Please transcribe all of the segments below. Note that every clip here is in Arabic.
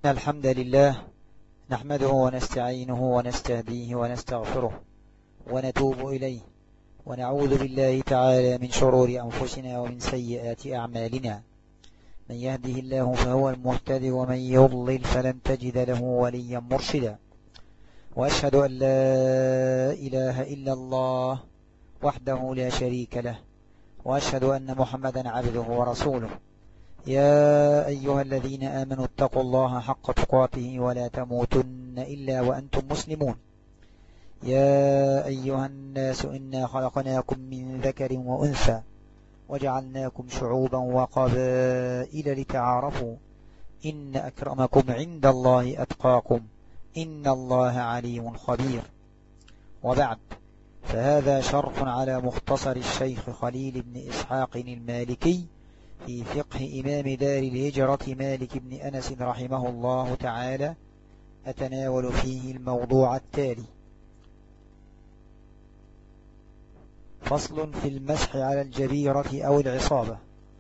الحمد لله نحمده ونستعينه ونستهديه ونستغفره ونتوب إليه ونعوذ بالله تعالى من شرور أنفسنا ومن سيئات أعمالنا. من يهده الله فهو المهتدي ومن يضلل فلن تجد له وليا مرشدا. وأشهد أن لا إله إلا الله وحده لا شريك له، وأشهد أن محمدا عبده ورسوله. يا أيها الذين آمنوا اتقوا الله حق تقاته ولا تموتن إلا وأنتم مسلمون. يا أيها الناس إنا خلقناكم من ذكر وأنثى وجعلناكم شعوبا وقبائل لتعارفوا إن أكرمكم عند الله أتقاكم إن الله عليم خبير. وبعد، فهذا شرح على مختصر الشيخ خليل بن إسحاق المالكي في فقه إمام دار الهجرة مالك بن أنس رحمه الله تعالى، أتناول فيه الموضوع التالي: فصل في المسح على الجبيرة أو العصابة.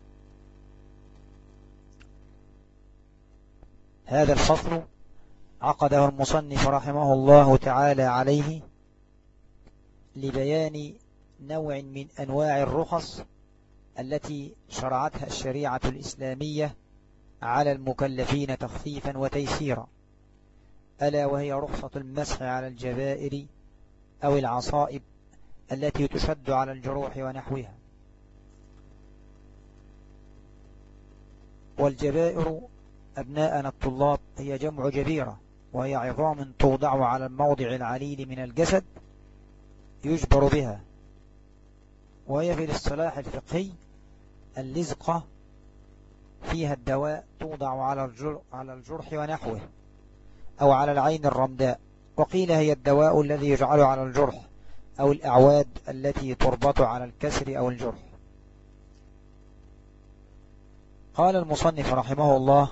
هذا الفصل عقده المصنف رحمه الله تعالى عليه لبيان نوع من أنواع الرخص التي شرعتها الشريعة الإسلامية على المكلفين تخفيفا وتيسيرا، ألا وهي رخصة المسح على الجبائر أو العصائب التي تشد على الجروح ونحوها. والجبائر أبناءنا الطلاب هي جمع جبيرة، وهي عظام توضع على الموضع العليل من الجسد يجبر بها، وهي في الاصطلاح الفقهي اللزقة فيها الدواء توضع على الجرح ونحوه أو على العين الرمداء. وقيل هي الدواء الذي يجعل على الجرح أو الأعواد التي تربط على الكسر أو الجرح. قال المصنف رحمه الله: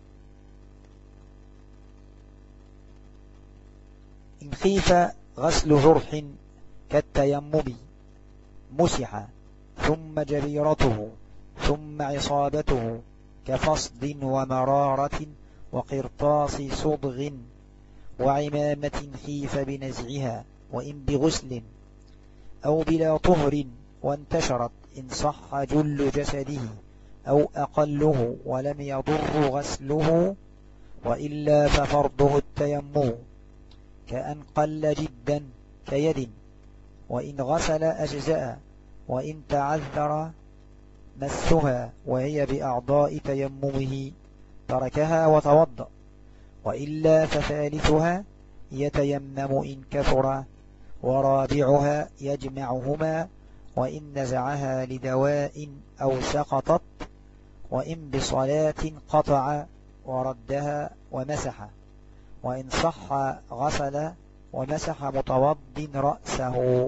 إن خيف غسل جرح كالتيمم مسح ثم جبيرته ثم عصابته كفصد ومرارة وقرطاس صدغ وعمامة خيف بنزعها وإن بغسل أو بلا طهر وانتشرت إن صح جل جسده أو أقله ولم يضر غسله، وإلا ففرضه التيمم كأن قل جدا كيد، وإن غسل أجزاء، وإن تعذر مسها وهي بأعضاء تيممه تركها وتوضأ، وإلا فثالثها يتيمم إن كثر، ورابعها يجمعهما وإن نزعها لدواء أو سقطت، وإن بصلاة قطع وردها ومسح، وإن صح غسل ومسح متوضٍ رأسه.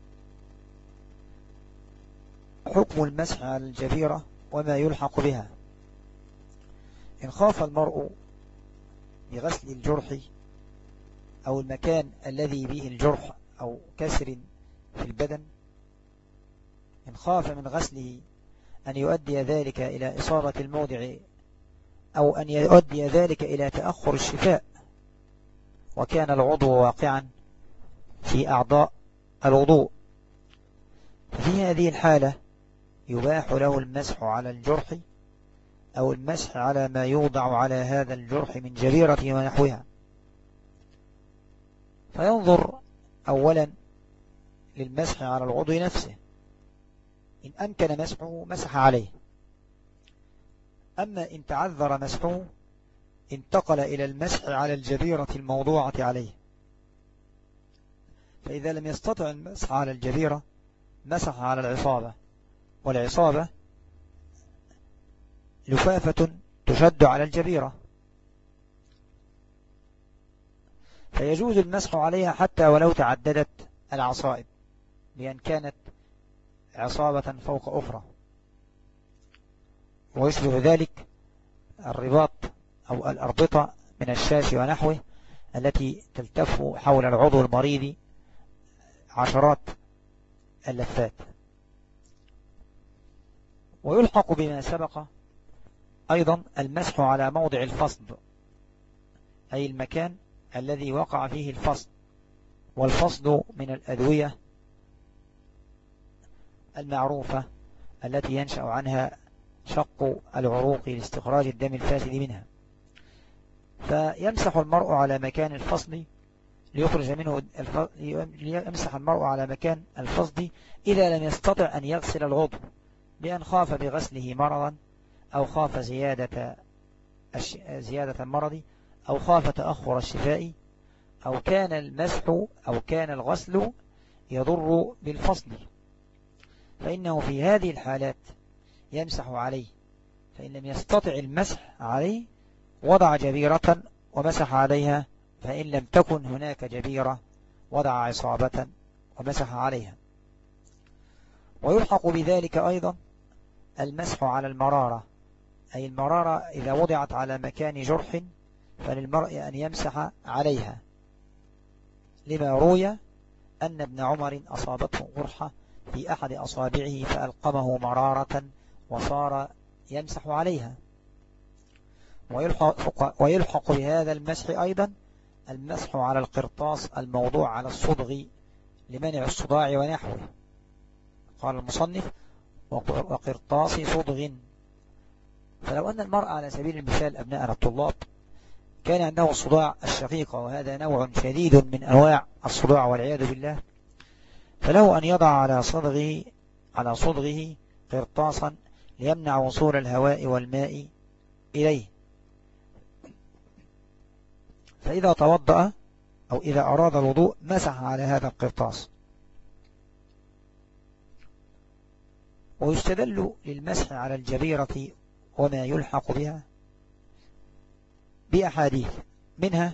حكم المسح على الجبيرة وما يلحق بها. إن خاف المرء بغسل الجرح أو المكان الذي به الجرح أو كسر في البدن، إن خاف من غسله أن يؤدي ذلك إلى إصابة الموضع أو أن يؤدي ذلك إلى تأخر الشفاء، وكان العضو واقعا في أعضاء الوضوء، في هذه الحالة يباح له المسح على الجرح أو المسح على ما يوضع على هذا الجرح من جبيرة ونحوها. فينظر أولا للمسح على العضو نفسه، إن أمكن مسحه مسح عليه، أما إن تعذر مسحه انتقل إلى المسح على الجبيرة الموضوعة عليه. فإذا لم يستطع المسح على الجبيرة مسح على العصابة، والعصابة لفافة تشد على الجبيرة، فيجوز المسح عليها حتى ولو تعددت العصائب، لأن كانت عصابة فوق أخرى. ويشبه ذلك الرباط أو الأربطة من الشاش ونحوه التي تلتف حول العضو المريض عشرات اللفات. ويلحق بما سبق أيضا المسح على موضع الفصد، أي المكان الذي وقع فيه الفصد، والفصد من الأدوية المعروفة التي ينشأ عنها شق العروق لاستخراج الدم الفاسد منها. فيمسح المرء على مكان الفصد ليخرج منه يمسح المرء على مكان الفصد إذا لم يستطع أن يغسل العضو، بأن خاف بغسله مرضا، أو خاف زيادة المرض، أو خاف تأخر الشفاء، أو كان المسح أو كان الغسل يضر بالفصل، فإنه في هذه الحالات يمسح عليه. فإن لم يستطع المسح عليه وضع جبيرة ومسح عليها، فإن لم تكن هناك جبيرة وضع عصابة ومسح عليها. ويلحق بذلك أيضا المسح على المرارة، أي المرارة إذا وضعت على مكان جرح فللمرء أن يمسح عليها، لما روي أن ابن عمر أصابته قرحة في أحد أصابعه فألقمه مرارة وصار يمسح عليها. ويلحق بهذا المسح أيضا المسح على القرطاس الموضوع على الصدغ لمنع الصداع ونحوه. قال المصنف: وقرطاس صدغ. فلو أن المرء على سبيل المثال أبناءنا الطلاب كان عنده الصداع الشقيق، وهذا نوع شديد من أنواع الصداع والعياذ بالله، فله أن يضع على صدغه قرطاسا ليمنع وصول الهواء والماء إليه. فإذا توضأ أو إذا أراد الوضوء مسح على هذا القرطاس. ويستدل للمسح على الجبيرة وما يلحق بها بأحاديث، منها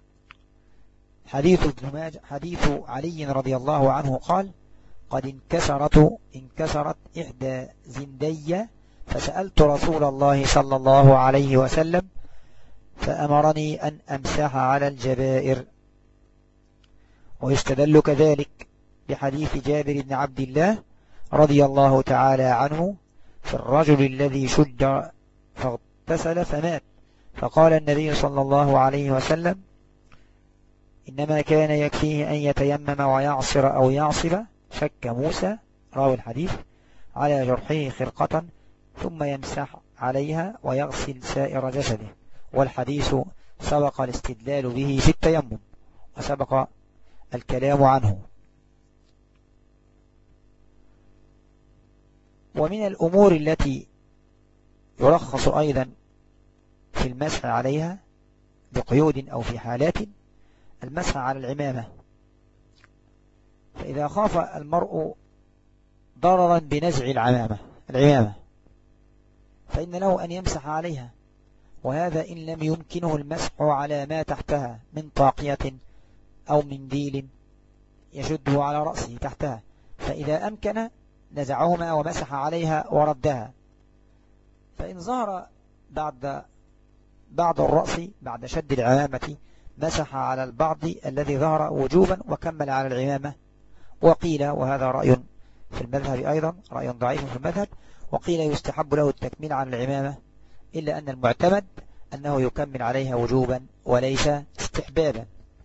حديث علي رضي الله عنه قال: قد انكسرت إحدى زندي فسألت رسول الله صلى الله عليه وسلم فأمرني أن أمسح على الجبائر. ويستدل كذلك بحديث جابر بن عبد الله رضي الله تعالى عنه في الرجل الذي شج فاغتسل فمات، فقال النبي صلى الله عليه وسلم: إنما كان يكفيه أن يتيمم ويعصر أو يعصب، شك موسى راوي الحديث، على جرحه خرقة ثم يمسح عليها ويغسل سائر جسده. والحديث سبق الاستدلال به في التيمم وسبق الكلام عنه. ومن الأمور التي يرخص أيضا في المسح عليها بقيود أو في حالات المسح على العمامة، فإذا خاف المرء ضررا بنزع العمامة فإن له أن يمسح عليها، وهذا إن لم يمكنه المسح على ما تحتها من طاقية أو منديل يشده على رأسه تحتها، فإذا أمكن نزعهما ومسح عليها وردها. فإن ظهر بعد الرأس بعد شد العمامة مسح على البعض الذي ظهر وجوبا وكمل على العمامة. وقيل، وهذا رأي في المذهب أيضا رأي ضعيف في المذهب، وقيل يستحب له التكميل على العمامة، إلا أن المعتمد أنه يكمل عليها وجوبا وليس استحبابا.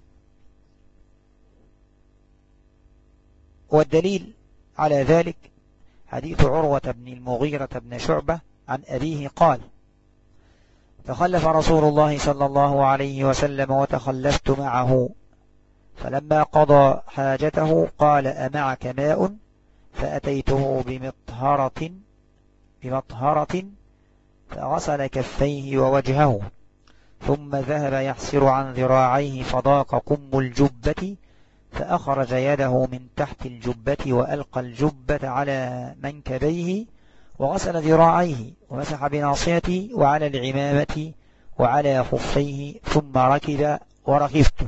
والدليل على ذلك حديث عروة بن المغيرة بن شعبة عن أبيه قال: تخلف رسول الله صلى الله عليه وسلم وتخلفت معه، فلما قضى حاجته قال: أمعك ماء؟ فأتيته بمطهرة فغسل كفيه ووجهه، ثم ذهب يحسر عن ذراعيه فضاق قم الجبة، فأخرج يده من تحت الجبة وألقى الجبة على منكبيه وغسل ذراعيه ومسح بناصيته وعلى العمامة وعلى خفيه، ثم ركب وركبت.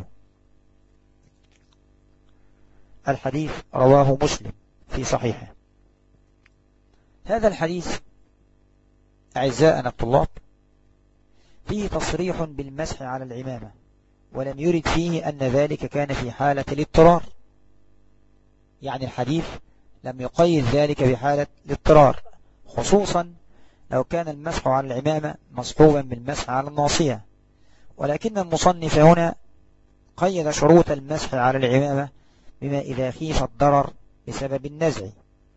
الحديث رواه مسلم في صحيحه. هذا الحديث أعزائنا الطلاب فيه تصريح بالمسح على العمامة، ولم يرد فيه أن ذلك كان في حالة الاضطرار، يعني الحديث لم يقيد ذلك بحالة الاضطرار، خصوصا لو كان المسح على العمامة مصحوبا بالمسح على الناصية، ولكن المصنف هنا قيد شروط المسح على العمامة بما إذا خيف الضرر بسبب النزع.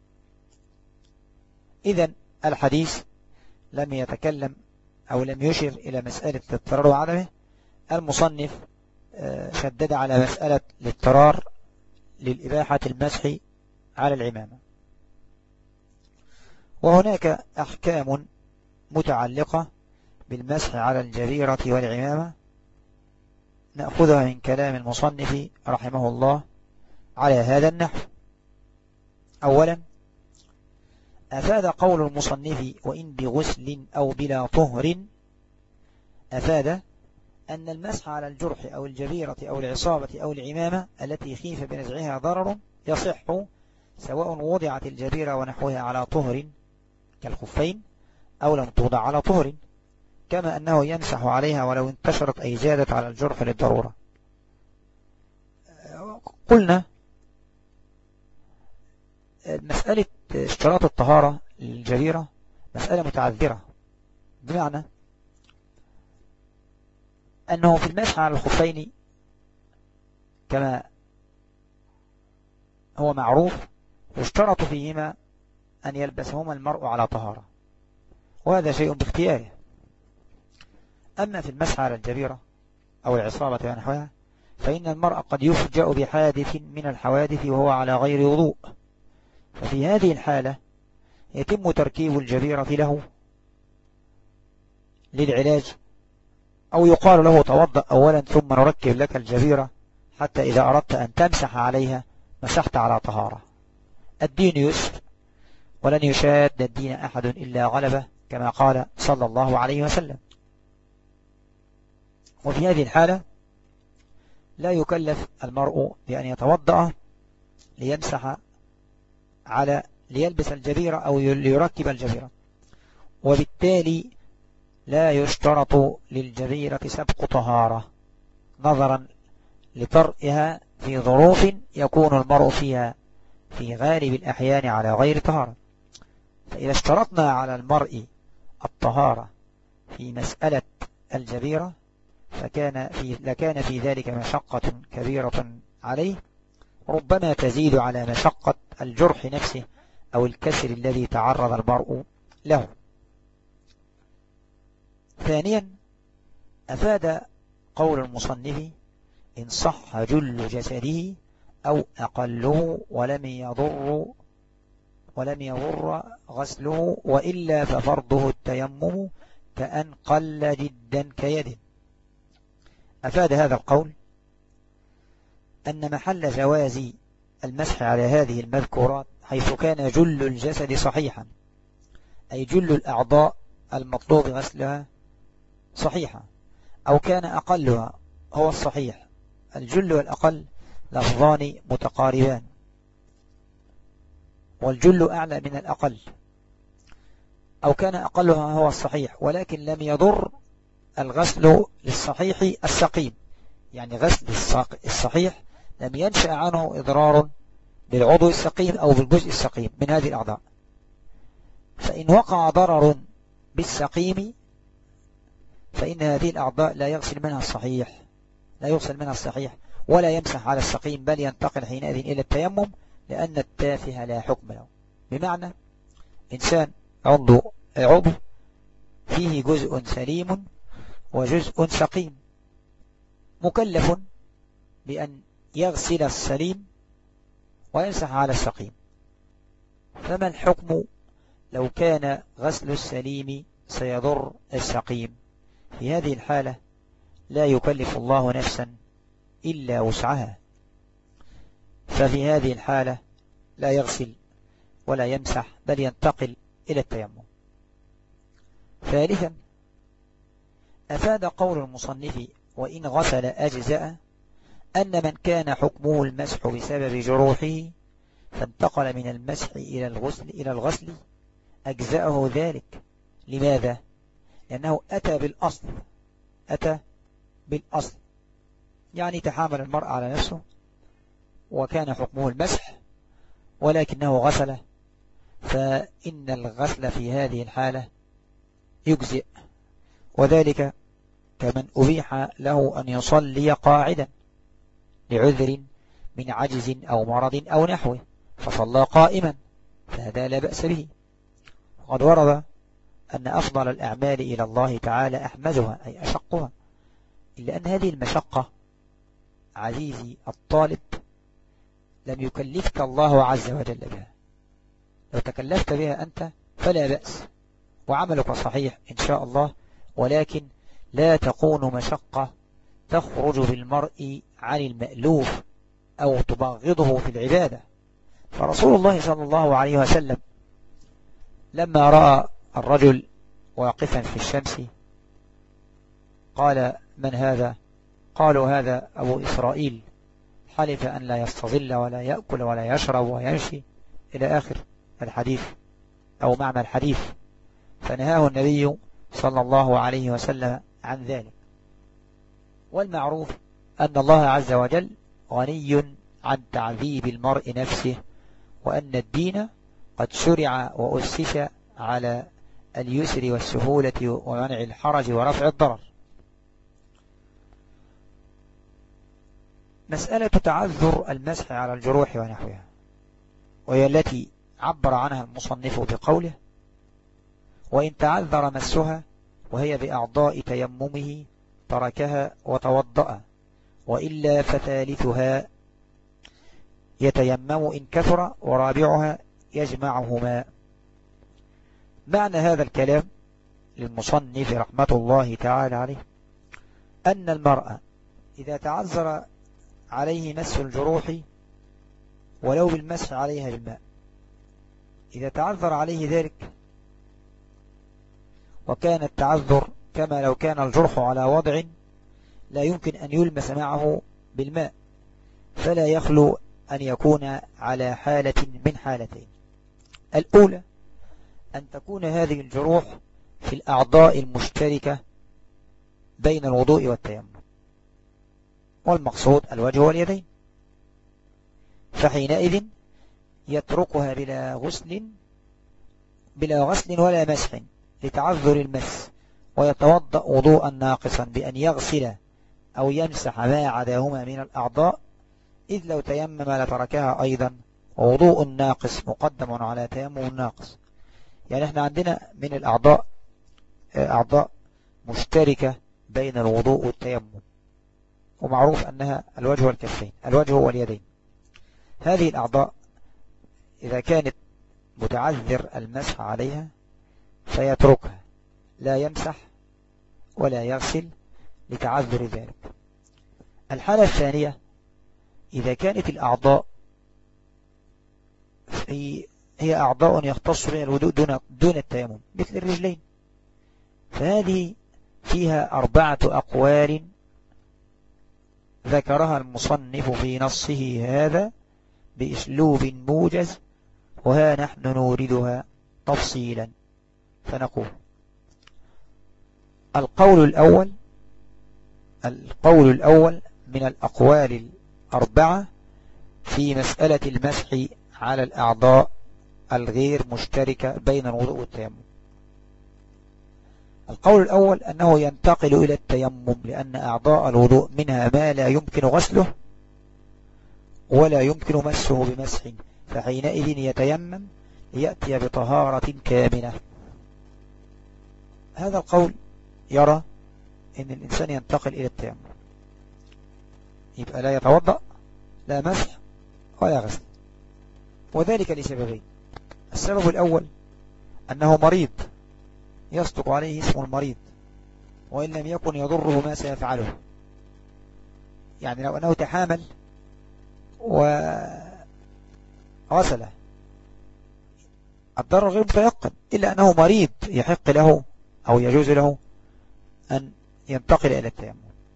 إذن الحديث لم يتكلم أو لم يشر إلى مسألة الاضطرار وعدمه. المصنف شدد على مسألة الاضطرار للإباحة المسح على العمامة. وهناك أحكام متعلقة بالمسح على الجبيرة والعمامة نأخذها من كلام المصنف رحمه الله على هذا النحو. أولا، أفاد قول المصنف وإن بغسل أو بلا طهر، أفاد أن المسح على الجرح أو الجبيرة أو العصابة أو العمامة التي خيف بنزعها ضرر يصح سواء وضعت الجبيرة ونحوها على طهر كالخفين أو لم توضع على طهر، كما أنه يمسح عليها ولو انتشرت أي زادت على الجرح للضرورة. قلنا مسألة اشتراط الطهارة للجبيرة مسألة متعذرة، بمعنى أنه في المسح على الخفين كما هو معروف يشترط فيهما أن يلبسهما المرء على طهارة، وهذا شيء باختياره. أما في المسح على الجبيرة أو العصابة ونحوها فإن المرء قد يفجأ بحادث من الحوادث وهو على غير وضوء، ففي هذه الحالة يتم تركيب الجبيرة له للعلاج، أو يقال له توضأ أولا ثم نركب لك الجبيرة حتى إذا أردت أن تمسح عليها مسحت على طهارة. الدين يسر ولن يشاد الدين أحد إلا غلبه، كما قال صلى الله عليه وسلم. وفي هذه الحالة لا يكلف المرء بأن يتوضأ ليمسح ليلبس الجبيرة أو ليركب الجبيرة، وبالتالي لا يشترط للجبيرة سبق طهارة نظرا لطرئها في ظروف يكون المرء فيها في غالب الأحيان على غير طهارة. فإذا اشترطنا على المرء الطهارة في مسألة الجبيرة لكان في ذلك مشقة كبيرة عليه، ربما تزيد على مشقة الجرح نفسه أو الكسر الذي تعرض المرء له. ثانيا، أفاد قول المصنف إن صح جل جسده أو أقله ولم يضر غسله وإلا ففرضه التيمم كأن قل جدا كيد. أفاد هذا القول أن محل جواز المسح على هذه المذكورات حيث كان جل الجسد صحيحا، أي جل الأعضاء المطلوب غسلها صحيحا، أو كان أقلها هو الصحيح. الجل والأقل لفظان متقاربان، والجل أعلى من الأقل. أو كان أقلها هو الصحيح ولكن لم يضر الغسل للصحيح السقيم، يعني غسل الصحيح لم ينشأ عنه إضرار بالعضو السقيم أو بالجزء السقيم من هذه الأعضاء. فإن وقع ضرر بالسقيم فإن هذه الأعضاء لا يغسل منها الصحيح ولا يمسح على السقيم، بل ينتقل حينئذ إلى التيمم، لأن التافه لا حكم له. بمعنى إنسان عضو فيه جزء سليم وجزء سقيم، مكلف بأن يغسل السليم ويمسح على السقيم، فما الحكم لو كان غسل السليم سيضر السقيم؟ في هذه الحالة لا يكلف الله نفسا إلا وسعها، ففي هذه الحالة لا يغسل ولا يمسح بل ينتقل إلى التيمم. ثالثا، أفاد قول المصنف وإن غسل أجزاء أن من كان حكمه المسح بسبب جروحه فانتقل من المسح إلى الغسل أجزاءه ذلك. لماذا؟ لأنه أتى بالأصل، يعني تحامل المرء على نفسه وكان حكمه المسح ولكنه غسل، فإن الغسل في هذه الحالة يجزئ، وذلك كمن أبيح له أن يصلي قاعدا لعذر من عجز أو مرض أو نحوه فصلى قائما، فهذا لا بأس به. وقد ورد أن أفضل الأعمال إلى الله تعالى أحمدها أي أشقها، إلا أن هذه المشقة عزيزي الطالب لم يكلفك الله عز وجل بها. لو تكلفت بها أنت فلا بأس وعملك صحيح إن شاء الله، ولكن لا تكون مشقة تخرج بالمرء عن المألوف أو تبغضه في العبادة. فرسول الله صلى الله عليه وسلم لما رأى الرجل واقفا في الشمس قال: من هذا؟ قالوا: هذا أبو إسرائيل، حلف أن لا يستظل ولا يأكل ولا يشرب ويمشي، إلى آخر الحديث أو معنى الحديث. فنهاه النبي صلى الله عليه وسلم عن ذلك. والمعروف أن الله عز وجل غني عن تعذيب المرء نفسه، وأن الدين قد شرع وأسس على اليسر والسهولة ومنع الحرج ورفع الضرر. مسألة تعذر المسح على الجروح ونحوها، وهي التي عبر عنها المصنف بقوله: وإن تعذر مسها وهي بأعضاء تيممه تركها وتوضأ، وإلا فثالثها يتيمم إن كثر، ورابعها يجمعهما. معنى هذا الكلام للمصنف رحمة الله تعالى عليه أن المرأة إذا تعذر عليه مس الجروح ولو بالمسح عليها بالماء، إذا تعذر عليه ذلك وكان التعذر كما لو كان الجرح على وضع لا يمكن أن يلمس معه بالماء، فلا يخلو أن يكون على حالة من حالتين: الأولى أن تكون هذه الجروح في الأعضاء المشتركة بين الوضوء والتيمم، والمقصود الوجه واليدين، فحينئذ يتركها بلا غسل ولا مسح لتعذر المس، ويتوضأ وضوءا ناقصا بأن يغسل أو يمسح ما عداهما من الأعضاء، إذ لو تيمم لتركها أيضا، ووضوء ناقص مقدم على تيمم ناقص. يعني احنا عندنا من الأعضاء أعضاء مشتركة بين الوضوء والتيمم، ومعروف أنها الوجه والكفين، الوجه واليدين. هذه الأعضاء إذا كانت متعذر المسح عليها فيتركها، لا يمسح ولا يغسل لتعذر ذلك. الحالة الثانية إذا كانت الأعضاء هي أعضاء يختص بها الوضوء دون التيمم، مثل الرجلين، فهذه فيها 4 أقوال ذكرها المصنف في نصه هذا بأسلوب موجز، وها نحن نوردها تفصيلا. فنقول: القول الأول من الأقوال 4 في مسألة المسح على الأعضاء الغير مشتركة بين الوضوء والتيمم. القول الأول أنه ينتقل إلى التيمم، لأن أعضاء الوضوء منها ما لا يمكن غسله ولا يمكن مسه بمسح، فحينئذ يتيمم ليأتي بطهارة كاملة. هذا القول يرى أن الإنسان ينتقل إلى التيمم، يبقى لا يتوضأ لا مسح ولا غسل، وذلك لسببين: السبب الأول أنه مريض يصدق عليه اسم المريض، وإن لم يكن يضره ما سيفعله. يعني لو أنه تحامل وغسله الضرر غير متيقن، إلا أنه مريض يحق له أو يجوز له أن ينتقل إلى التيمم.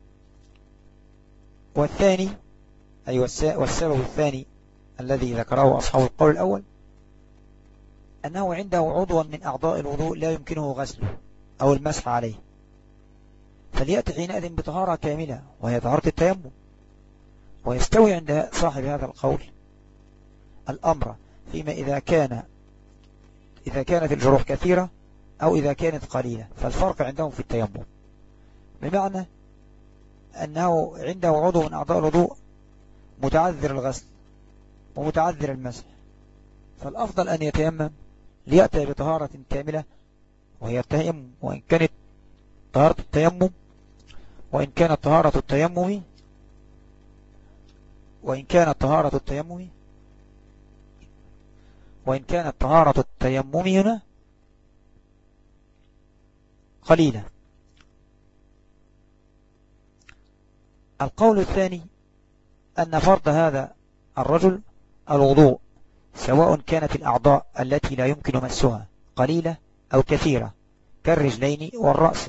والثاني والسبب الثاني الذي ذكره أصحاب القول الأول أنه عنده عضوا من أعضاء الوضوء لا يمكنه غسله أو المسح عليه، فليأتي حينئذ بطهارة كاملة وهي طهارة التيمم. ويستوي عند صاحب هذا القول الأمر فيما إذا كانت الجروح كثيرة أو إذا كانت قليلة، فالفرق عندهم في التيمم. بمعنى أنه عنده عضو من أعضاء الوضوء متعذر الغسل ومتعذر المسح، فالأفضل أن يتيمم ليأتي بطهارة كاملة وهي التيمم، وإن كانت طهارة التيمم وإن كانت طهارة التيمم وإن كانت طهارة التيمم وإن كانت طهارة التيمم هنا قليلة. القول الثاني أن فرض هذا الرجل الوضوء، سواء كانت الأعضاء التي لا يمكن مسها قليلة أو كثيرة كالرجلين والرأس،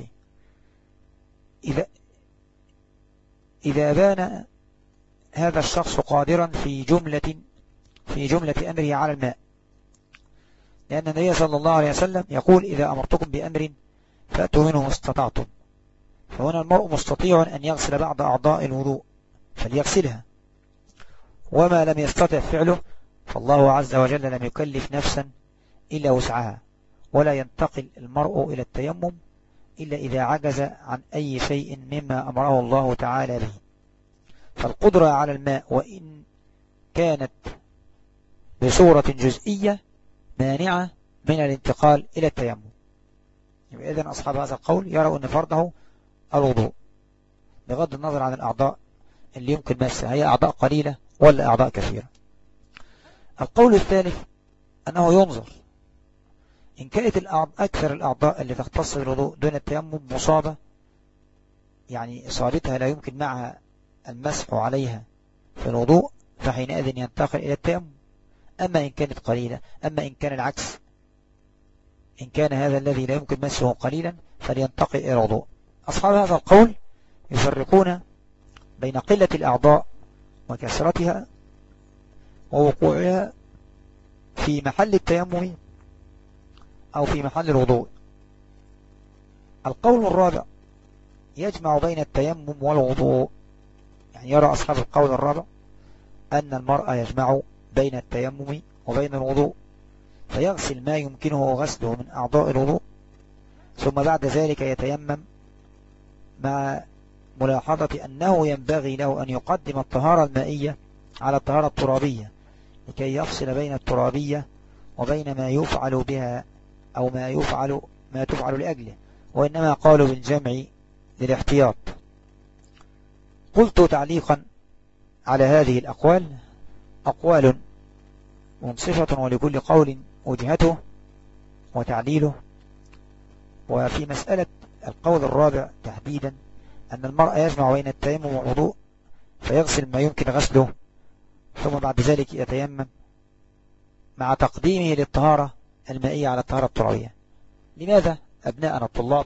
إذا بان هذا الشخص قادرا في جملة أمره على الماء، لأن النبي صلى الله عليه وسلم يقول: إذا أمرتكم بأمر فأتوا منه ما استطعتم. فهنا المرء مستطيع أن يغسل بعض أعضاء الوضوء فليغسلها، وما لم يستطع فعله فالله عز وجل لم يكلف نفسا إلا وسعها، ولا ينتقل المرء إلى التيمم إلا إذا عجز عن أي شيء مما أمره الله تعالى به. فالقدرة على الماء وإن كانت بصورة جزئية مانعة من الانتقال إلى التيمم. إذن أصحاب هذا القول يروا أن فرضه الوضوء بغض النظر عن الأعضاء اللي يمكن مسها، هي أعضاء قليلة ولا أعضاء كثيرة. القول الثالث أنه ينظر إن كانت أكثر الأعضاء اللي تختص بالوضوء دون التيمم مصابة، يعني إصابتها لا يمكن معها المسح عليها في الوضوء، فحينئذ ينتقل إلى التيمم. أما إن كانت قليلة، أما إن كان العكس، إن كان هذا الذي لا يمكن مسه قليلا فلينتقل إلى الوضوء. أصحاب هذا القول يفرقون بين قلة الأعضاء وكثرتها ووقوعها في محل التيمم أو في محل الوضوء. القول الرابع يجمع بين التيمم والوضوء، يعني يرى أصحاب القول الرابع أن المرأة يجمع بين التيمم وبين الوضوء، فيغسل ما يمكنه غسله من أعضاء الوضوء، ثم بعد ذلك يتيمم، مع ملاحظة أنه ينبغي له أن يقدم الطهارة المائية على الطهارة الترابية لكي يفصل بين الترابية وبين ما يفعل بها أو ما تفعل لأجله، وإنما قالوا بالجمع للاحتياط. قلت تعليقا على هذه الأقوال: أقوال منصفة ولكل قول وجهته وتعليله. وفي مسألة القول الرابع تحديدا أن المرء يجمع بين التيمم والوضوء فيغسل ما يمكن غسله ثم بعد ذلك يتيمم، مع تقديمه للطهارة المائية على الطهارة الترابية. لماذا أبناءنا الطلاب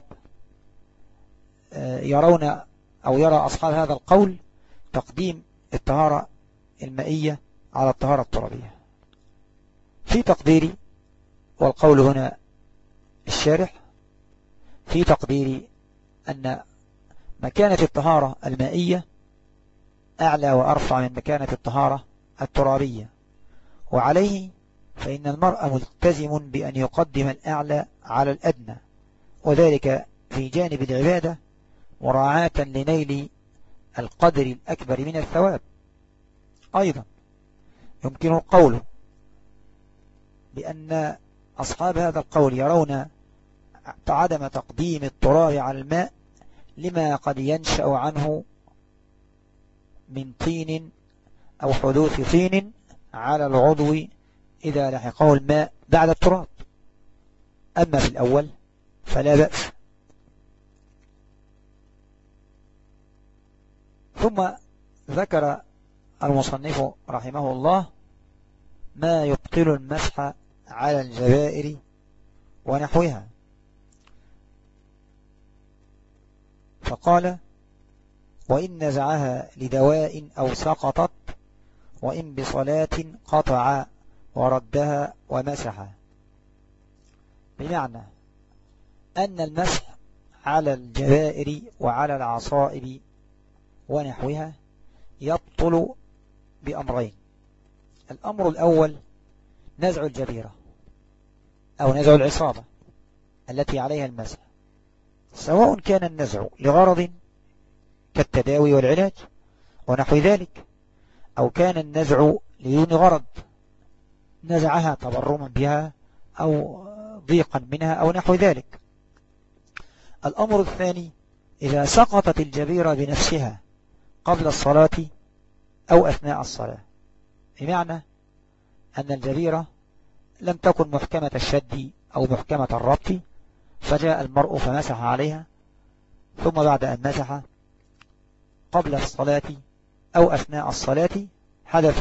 يرون أو يرى أصحاب هذا القول تقديم الطهارة المائية على الطهارة الترابية؟ في تقديري، والقول هنا الشارح، في تقديري أن مكانة الطهارة المائية أعلى وأرفع من مكانة الطهارة الترابية، وعليه فإن المرء ملتزم بأن يقدم الأعلى على الأدنى، وذلك في جانب العبادة مراعاة لنيل القدر الأكبر من الثواب. أيضا يمكن القول بأن أصحاب هذا القول يرون عدم تقديم التراب على الماء لما قد ينشأ عنه من طين أو حدوث طين على العضو إذا لحقه الماء بعد التراب. أما في الأول فلا بأس. ثم ذكر المصنف رحمه الله ما يبطل المسح على الجبائر ونحوها، فقال: وإن نزعها لدواء أو سقطت، وإن بصلاة قطع وردها ومسح. بمعنى أن المسح على الجبائر وعلى العصائب ونحوها يبطل بأمرين: الأمر الأول نزع الجبيرة أو نزع العصابة التي عليها المسح، سواء كان النزع لغرض كالتداوي والعلاج ونحو ذلك، أو كان النزع لدون غرض، نزعها تبرما بها أو ضيقا منها أو نحو ذلك. الأمر الثاني: إذا سقطت الجبيرة بنفسها قبل الصلاة أو أثناء الصلاة، بمعنى أن الجبيرة لم تكن محكمة الشد أو محكمة الربط، فجاء المرء فمسح عليها، ثم بعد أن مسح قبل الصلاة أو أثناء الصلاة حدث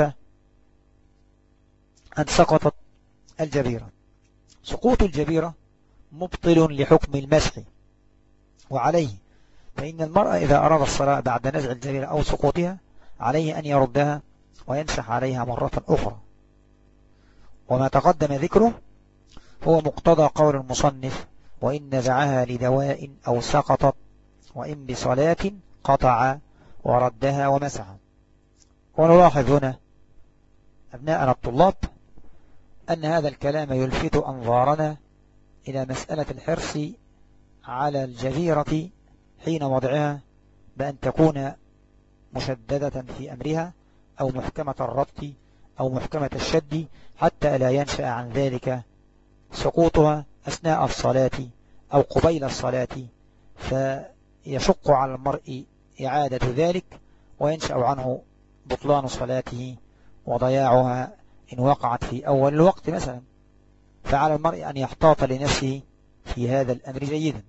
أن سقطت الجبيرة. سقوط الجبيرة مبطل لحكم المسح، وعليه فإن المرأة إذا أراد الصلاة بعد نزع الجبيرة أو سقوطها عليه أن يردها ويمسح عليها مرة أخرى. وما تقدم ذكره هو مقتضى قول المصنف: وإن نزعها لدواء أو سقطت، وإن بصلاة قطع وردها ومسح. ونلاحظ هنا أبناءنا الطلاب أن هذا الكلام يلفت أنظارنا إلى مسألة الحرص على الجبيرة حين وضعها، بأن تكون مشددة في أمرها أو محكمة الربط أو محكمة الشد، حتى لا ينشأ عن ذلك سقوطها أثناء الصلاة أو قبيل الصلاة، فيشق على المرء إعادة ذلك وينشأ عنه بطلان صلاته وضياعها إن وقعت في أول الوقت مثلا. فعلى المرء أن يحتاط لنفسه في هذا الأمر جيدا.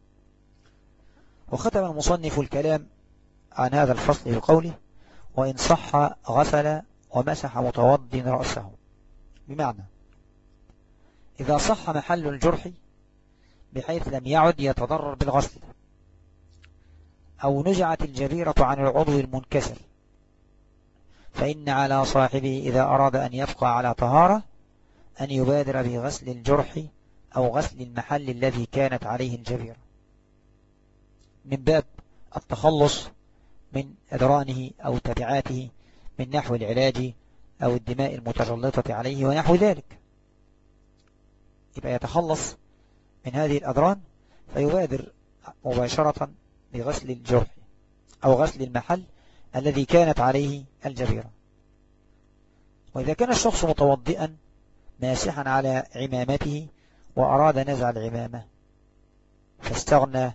وختم المصنف الكلام عن هذا الفصل بقوله: وإن صح غسل ومسح متوضٍ رأسه، بمعنى إذا صح محل الجرح بحيث لم يعد يتضرر بالغسل، أو نزعت الجبيرة عن العضو المنكسر، فإن على صاحبه إذا أراد أن يبقى على طهارة أن يبادر بغسل الجرح أو غسل المحل الذي كانت عليه الجبيرة، من باب التخلص من أدرانه أو تبعاته من نحو العلاج أو الدماء المتجلطة عليه ونحو ذلك. يبقى يتخلص من هذه الأدران فيبادر مباشرة بغسل الجرح أو غسل المحل الذي كانت عليه الجبيرة. وإذا كان الشخص متوضئا ماسحا على عمامته وأراد نزع العمامة فاستغنى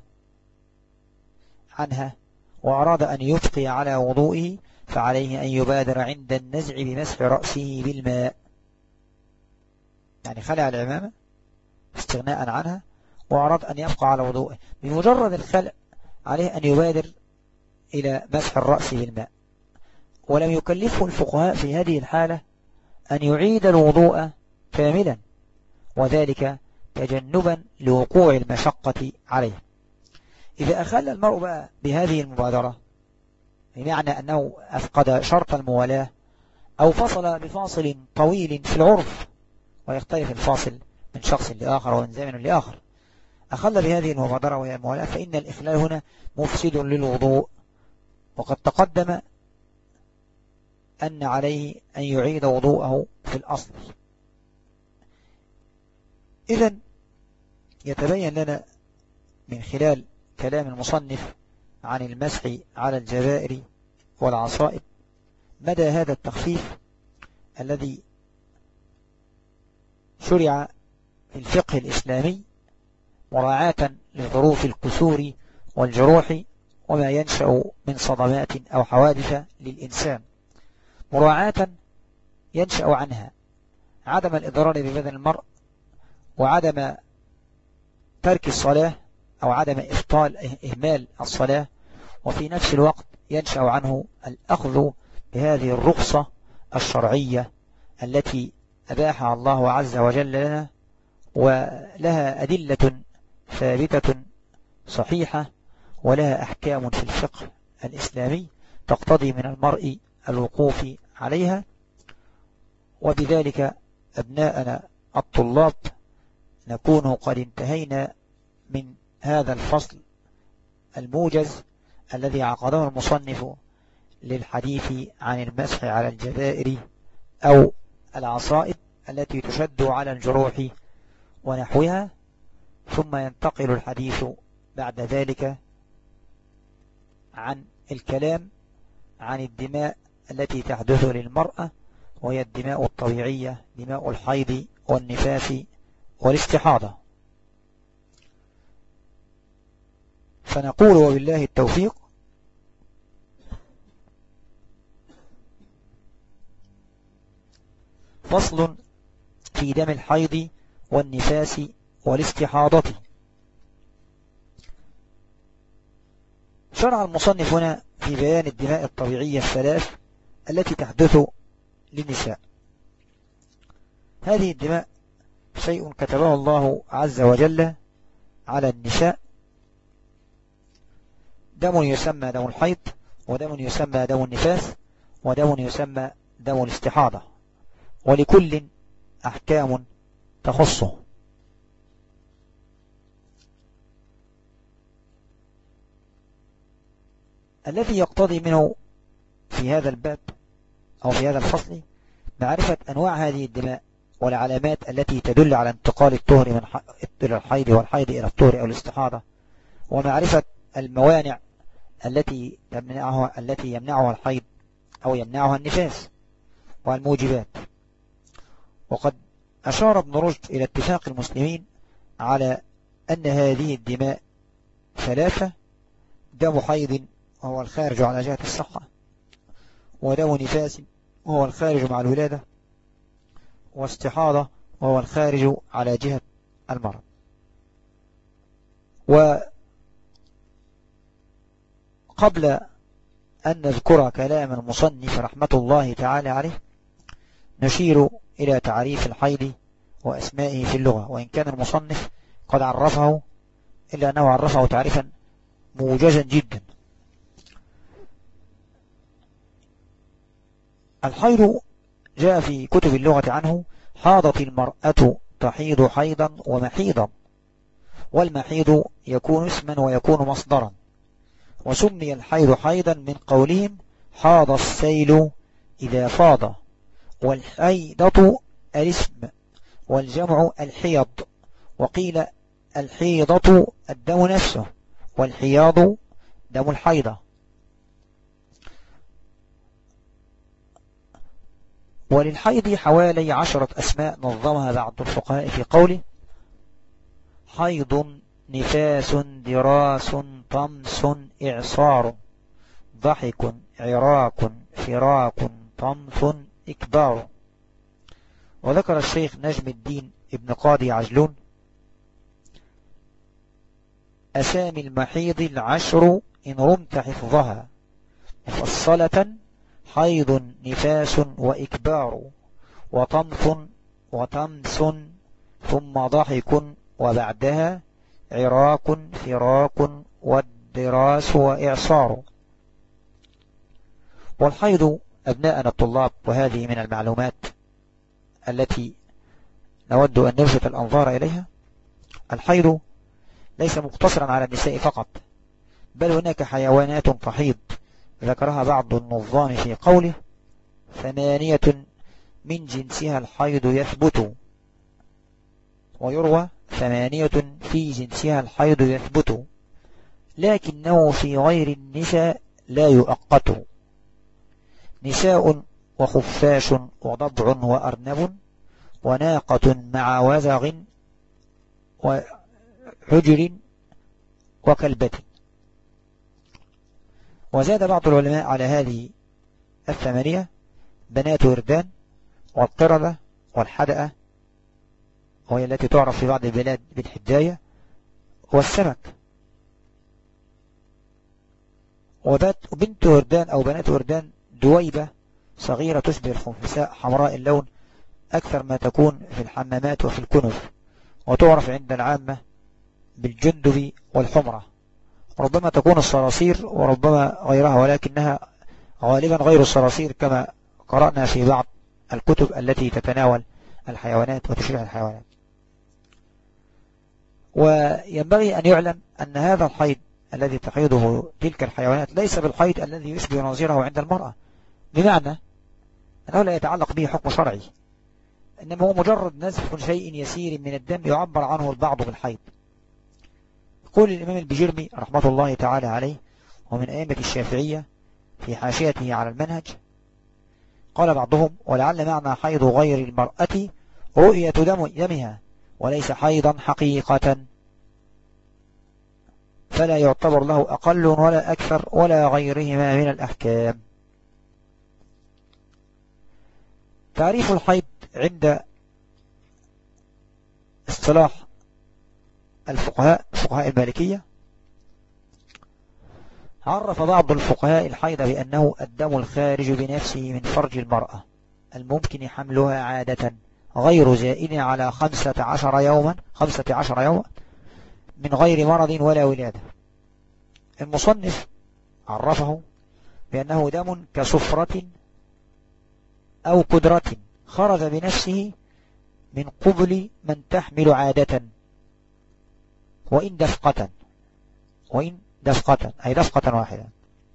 عنها وأراد أن يبقي على وضوئه، فعليه أن يبادر عند النزع بمسح رأسه بالماء، يعني خلع العمامة استغناء عنها وأراد أن يبقى على وضوئه، بمجرد الخلع عليه أن يبادر إلى مسح الرأس بالماء. ولم يكلفه الفقهاء في هذه الحالة أن يعيد الوضوء كاملا، وذلك تجنبا لوقوع المشقة عليه. إذا أخل المرء بقى بهذه المبادرة، بمعنى أنه أفقد شرط الموالاة أو فصل بفاصل طويل في العرف، ويختلف الفاصل من شخص لآخر ومن زمن لآخر، أخل بهذه المبادرة وهي الموالاة، فإن الإخلال هنا مفسد للوضوء. وقد تقدم أن عليه أن يعيد وضوءه في الأصل. إذن يتبين لنا من خلال كلام المصنف عن المسح على الجبائر والعصائب مدى هذا التخفيف الذي شرع في الفقه الإسلامي مراعاة لظروف الكسور والجروح وما ينشأ من صدمات أو حوادث للإنسان، مراعاة ينشأ عنها عدم الإضرار ببدن المرء وعدم ترك الصلاة أو عدم إهمال الصلاة، وفي نفس الوقت ينشأ عنه الأخذ بهذه الرخصة الشرعية التي أباحها الله عز وجل لنا، ولها أدلة ثابتة صحيحة ولها أحكام في الفقه الإسلامي تقتضي من المرء الوقوف عليها. وبذلك أبناءنا الطلاب نكون قد انتهينا من هذا الفصل الموجز الذي عقده المصنف للحديث عن المسح على الجبائر أو العصائب التي تشد على الجروح ونحوها، ثم ينتقل الحديث بعد ذلك عن الكلام عن الدماء التي تحدث للمرأة، وهي الدماء الطبيعية، دماء الحيض والنفاس والاستحاضة. فنقول وبالله التوفيق: فصل في دم الحيض والنفاس والاستحاضة. شرع المصنف هنا في بيان الدماء الطبيعية الثلاث التي تحدث للنساء. هذه الدماء شيء كتبه الله عز وجل على النساء: دم يسمى دم الحيض، ودم يسمى دم النفاس، ودم يسمى دم الاستحاضة، ولكل أحكام تخصه. الذي يقتضي منه في هذا الباب أو في هذا الفصل معرفة أنواع هذه الدماء والعلامات التي تدل على انتقال الطهر من إلى الحيض والحيض إلى الطهر أو الاستحاضة، ومعرفة الموانع التي يمنعها الحيض أو يمنعها النفاس، والموجبات. وقد أشار ابن رشد إلى اتفاق المسلمين على أن هذه الدماء ثلاثة: دم حيض وهو الخارج على جهة الصحة، ودم نفاس وهو الخارج مع الولادة، واستحاضة وهو الخارج على جهة المرض. وقبل أن نذكر كلام المصنف رحمة الله تعالى عليه نشير إلى تعريف الحيض وأسمائه في اللغة، وإن كان المصنف قد عرفه إلا أنه عرفه تعريفا موجزا جدا. الحيض جاء في كتب اللغة عنه: حاضت المرأة تحيض حيضا ومحيضا، والمحيض يكون اسما ويكون مصدرا. وسمي الحيض حيضا من قولهم: حاض السيل إذا فاض. والحيضة الاسم، والجمع الحيض. وقيل الحيضة الدم نفسه، والحياض دم الحيضة. وللحيض حوالي 10 أسماء نظمها بعض الفقهاء في قوله: حيض، نفاس، دراس، طمس، إعصار، ضحك، عراك، فراق، طمث، إكبار. وذكر الشيخ نجم الدين ابن قاضي عجلون: أسامي المحيض 10 إن رمت حفظها، مفصلة: حيض، نفاس، وإكبار، وطمث، وتمس، ثم ضحك، وبعدها عراك، فراق، والدراس، وإعصار. والحيض أبناءنا الطلاب، وهذه من المعلومات التي نود أن نلفت الأنظار إليها: الحيض ليس مقتصرا على النساء فقط، بل هناك حيوانات تحيض ذكرها بعض النظام في قوله: 8 من جنسها الحيض يثبت. ويروى 8 في جنسها الحيض يثبت، لكنه في غير النساء لا يؤقت: نساء، وخفاش، وضبع، وأرنب، وناقة مع وزغ، وحجر، وكلبة. وزاد بعض العلماء على هذه 8 بنات وردان، والقردة، والحدأة، وهي التي تعرف في بعض البلاد بالحداية، والسمك. وبنت وردان أو بنات وردان دويبة صغيرة تشبه الخنفساء، حمراء اللون، أكثر ما تكون في الحمامات وفي الكنف، وتعرف عند العامة بالجندب والحمرة. ربما تكون الصراصير وربما غيرها، ولكنها غالبا غير الصراصير كما قرأنا في بعض الكتب التي تتناول الحيوانات وتشريح الحيوانات. وينبغي أن يعلم أن هذا الحيض الذي تحيضه تلك الحيوانات ليس بالحيض الذي يشبه نظيره عند المرأة، بمعنى أنه لا يتعلق به حكم شرعي، إنما هو مجرد نزف شيء يسير من الدم يعبر عنه البعض بالحيض. يقول الإمام البجرمي رحمة الله تعالى عليه ومن أئمة الشافعية في حاشيته على المنهج، قال بعضهم: ولعل معنى حيض غير المرأة رؤية دمها وليس حيضا حقيقة، فلا يعتبر له أقل ولا أكثر ولا غيرهما من الأحكام. تعريف الحيض عند اصطلاح فقهاء المالكية: عرف بعض الفقهاء الحيض بأنه الدم الخارج بنفسه من فرج المرأة الممكن حملها عادة غير زائد على 15 يوما من غير مرض ولا ولادة. المصنف عرفه بأنه دم كصفرة أو قدرة خرج بنفسه من قبل من تحمل عادة، وإن دفقة أي دفقة واحدة.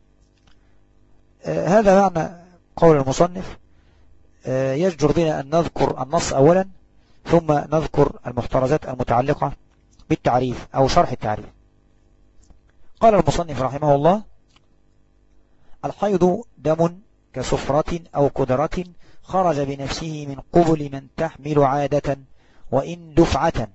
هذا معنى قول المصنف. يجدر بنا أن نذكر النص أولا ثم نذكر المحترزات المتعلقة بالتعريف أو شرح التعريف. قال المصنف رحمه الله: الحيض دم كصفرة أو قدرة خرج بنفسه من قبل من تحمل عادة وإن دفعة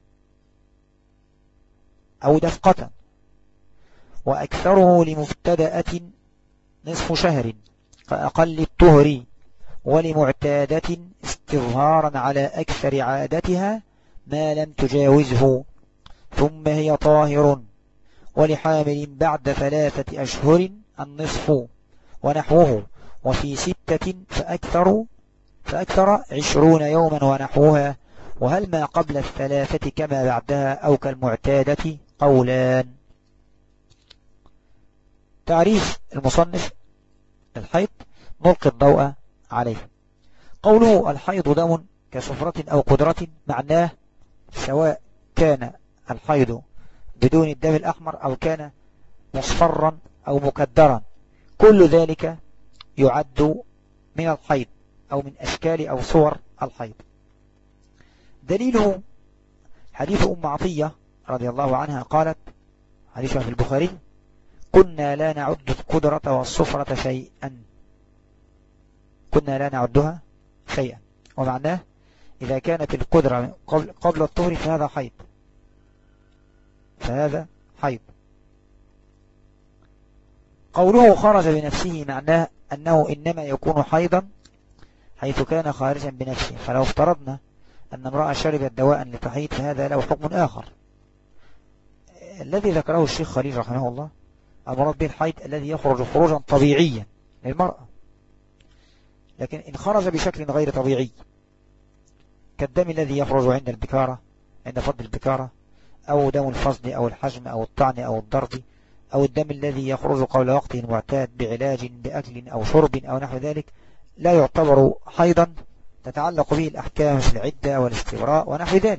أو دفقة، وأكثره لمبتدأة نصف شهر فأقل الطهر، ولمعتادة استظهارا على أكثر عادتها ما لم تجاوزه، ثم هي طاهر، ولحامل بعد 3 أشهر النصف ونحوه، وفي 6 فأكثر 20 يوما ونحوها، وهل ما قبل 3 كما بعدها أو كالمعتادة قولان. تعريف المصنف الحيض نلقي الضوء عليه. قوله الحيض دم كصفرة أو قدرة معناه سواء كان الحيض بدون الدم الأحمر أو كان مصفرا أو مكدرا، كل ذلك يعد من الحيض أو من أشكال أو صور الحيض. دليله حديث أم عطية رضي الله عنها قالت، حديثها في البخاري: كنا لا نعد القدرة والصفرة شيئا، كنا لا نعدها شيئا، ومعناه إذا كانت القدرة قبل الطهر فهذا حيض. قوله خرج بنفسه معناه أنه إنما يكون حيضا حيث كان خارجا بنفسه، فلو افترضنا أن امرأة شربت دواء لتحيض فهذا له حكم آخر الذي ذكره الشيخ خليل رحمه الله، المراد به الحيض الذي يخرج خروجا طبيعيا للمرأة. لكن إن خرج بشكل غير طبيعي كالدم الذي يخرج عند البكارة، عند فض البكارة، أو دم الفصل أو الحجم أو الطعن أو الضرب، أو الدم الذي يخرج قبل وقته المعتاد بعلاج بأكل أو شرب أو نحو ذلك، لا يعتبر حيضا تتعلق به الأحكام في العدة والاستبراء ونحو ذلك.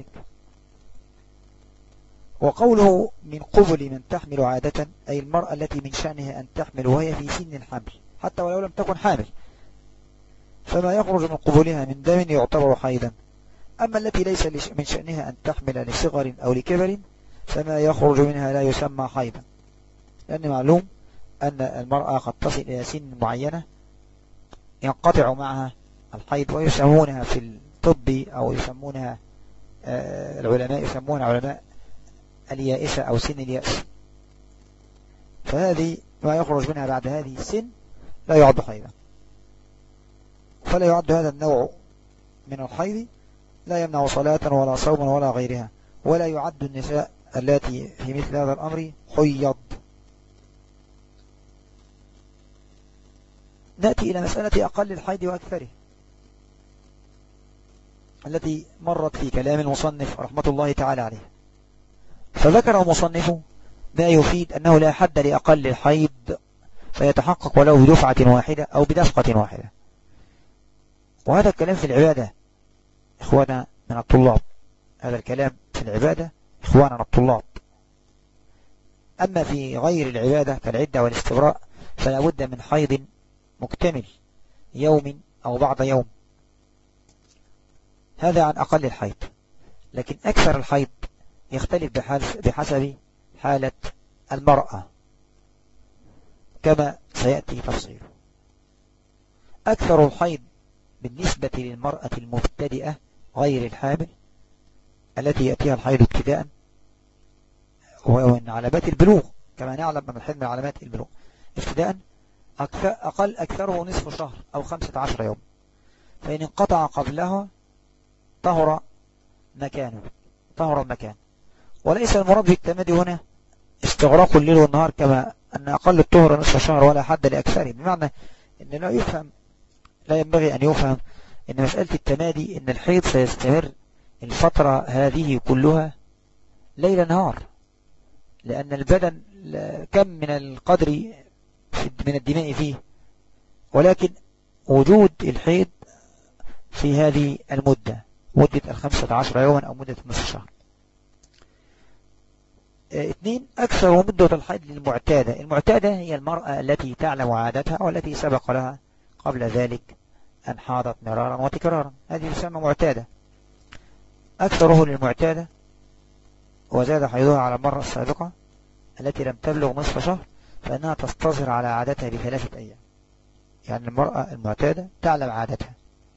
وقوله من قبل من تحمل عادة أي المرأة التي من شأنها أن تحمل وهي في سن الحمل حتى ولو لم تكن حامل، فما يخرج من قبولها من دم يعتبر حيضا. أما التي ليس من شأنها أن تحمل لصغر أو لكبر فما يخرج منها لا يسمى حيضا، لأن معلوم أن المرأة قد تصل إلى سن معينة ينقطع معها الحيض، ويسمونها في الطب أو يسمونها العلماء يسمونها علماء اليائسة أو سن اليأس، فهذه ما يخرج منها بعد هذه السن لا يعد حيضا، فلا يعد هذا النوع من الحيض، لا يمنع صلاة ولا صوما ولا غيرها، ولا يعد النساء التي في مثل هذا الأمر حيض. نأتي إلى مسألة أقل الحيض وأكثره التي مرت في كلام المصنف رحمة الله تعالى عليه. فذكر المصنف ما يفيد أنه لا حد لأقل الحيض، فيتحقق ولو بدفعة واحدة أو بدفقة واحدة. وهذا الكلام في العبادة إخوانا من الطلاب، هذا الكلام في العبادة إخواننا الطلاب. أما في غير العبادة كالعدة والاستبراء فلا بد من حيض مكتمل يوم أو بعض يوم، هذا عن أقل الحيض. لكن أكثر الحيض يختلف حالة المرأة كما سيأتي تفصيله. أكثر الحيض بالنسبة للمرأة المبتدئة غير الحامل التي يأتيها الحيض ابتداء ومن علامات البلوغ، كما نعلم من الحيض من علامات البلوغ ابتداء أكثره نصف شهر أو 15 يوم، فإن انقطع قبلها طهر المكان. وليس المراد بالتمادي هنا استغراق الليل والنهار، كما أن أقل الطهر نصف شهر ولا حد لأكثره، بمعنى أن لا ينبغي أن يفهم أن مسألة التمادي أن الحيض سيستمر الفترة هذه كلها ليل نهار، لأن البدن كم من القدر من الدماء فيه، ولكن وجود الحيض في هذه المدة، مدة 15 يوما أو مدة نصف شهر. 2. أكثر مدة الحيض للمعتادة. المعتادة هي المرأة التي تعلم عادتها والتي سبق لها قبل ذلك أن حاضت مرارا وتكرارا، هذه تسمى معتادة. أكثره للمعتادة، وزاد حيضها على المرة السابقة التي لم تبلغ نصف شهر، فإنها تستظهر على عادتها ب3 أيام. يعني المرأة المعتادة تعلم عادتها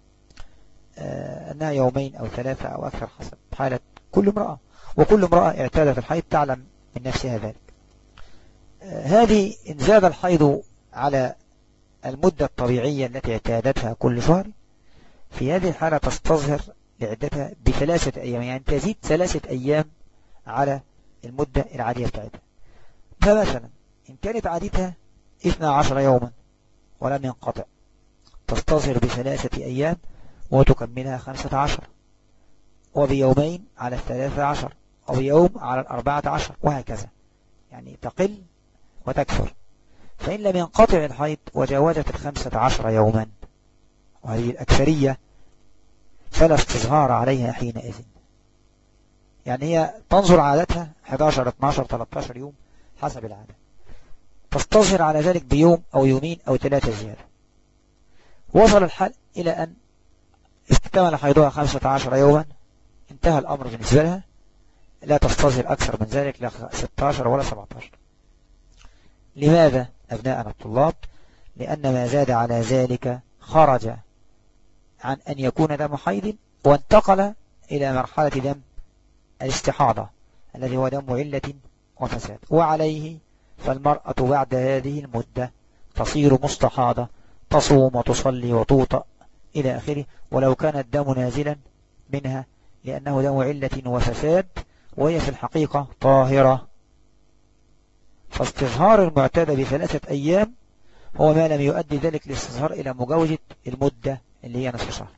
أنها 2 يوم أو 3 أو أكثر حسب حالة كل امرأة، وكل امرأة اعتادت الحيض تعلم من نفسها ذلك. هذه إن زاد الحيض على المدة الطبيعية التي اعتادتها كل شهر، في هذه الحالة تستظهر لعدتها ب3 أيام، يعني تزيد 3 أيام على المدة العادية بتاعتها. فمثلا إن كانت عادتها 12 يوما ولم ينقطع، تستظهر ب3 أيام وتكملها 15، وبيومين على 13، وبيوم على 14، وهكذا، يعني تقل وتكثر. فإن لم ينقطع الحيض وجاوزت 15 يوما، وهذه الأكثرية، فلا استظهار عليها حينئذ. يعني هي تنظر عادتها 11 12 13 يوم حسب العادة، تستظهر على ذلك بيوم أو يومين أو 3 زيادة. وصل الحال إلى أن استكمل حيضها 15 يوما، انتهى الأمر بالنسبة لها، لا تستظهر أكثر من ذلك، لا 16 ولا 17. لماذا أبناءنا الطلاب؟ لأن ما زاد على ذلك خرج عن أن يكون دم حيض وانتقل إلى مرحلة دم الاستحاضة الذي هو دم علة وفساد، وعليه فالمرأة بعد هذه المدة تصير مستحاضة، تصوم وتصلي وتوطأ إلى آخره، ولو كان الدم نازلا منها، لأنه دم علة وفساد وهي في الحقيقة طاهرة. فاستظهار المعتادة ب3 أيام هو ما لم يؤدي ذلك الاستظهار إلى مجاوزة المدة اللي هي نصف شهر.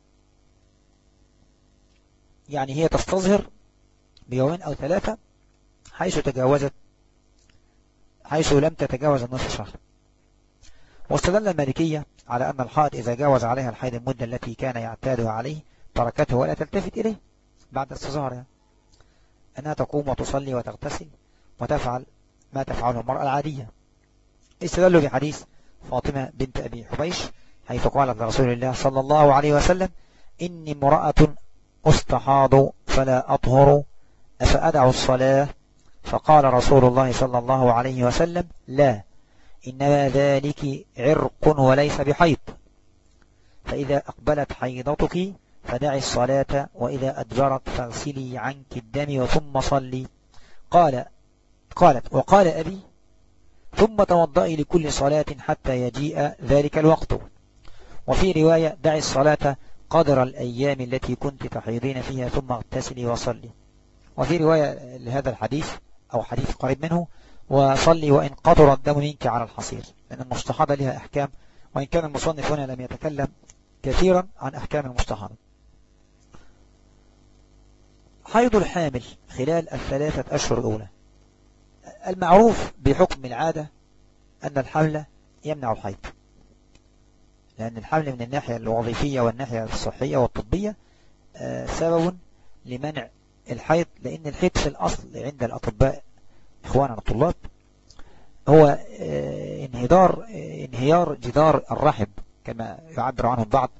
يعني هي تستظهر بيومين أو 3 حيث لم تتجاوز النصف شهر. واستدل المالكية على أن الحائض إذا جاوز عليها الحيض المدة التي كان يعتادها عليه تركته ولا تلتفت إليه بعد استظهارها، أنها تقوم وتصلي وتغتسل وتفعل ما تفعله المرأة العادية. استدلوا بحديث فاطمة بنت أبي حبيش حيث قالت لرسول الله صلى الله عليه وسلم: إني امرأة أستحاض فلا أطهر، أفأدع الصلاة؟ فقال رسول الله صلى الله عليه وسلم: لا، إنما ذلك عرق وليس بحيض، فإذا أقبلت حيضتك فدعي الصلاة، وإذا أدبرت فاغسلي عنك الدم ثم صلي. قالت: وقال أبي: ثم توضئي لكل صلاة حتى يجيء ذلك الوقت. وفي رواية: دعي الصلاة قدر الأيام التي كنت تحيضين فيها ثم اغتسلي وصلي. وفي رواية لهذا الحديث أو حديث قريب منه: وصلي وإن قطر الدم منك على الحصير، لأن المستحاضة لها أحكام، وإن كان المصنف هنا لم يتكلم كثيرا عن أحكام المستحاضة. حيض الحامل خلال 3 أشهر الأولى. المعروف بحكم العادة أن الحمل يمنع الحيض، لأن الحمل من الناحية الوظيفية والناحية الصحية والطبية سبب لمنع الحيض، لأن الحيض في الأصل عند الأطباء إخواننا الطلاب هو انهيار جدار الرحم كما يعبر عنه البعض،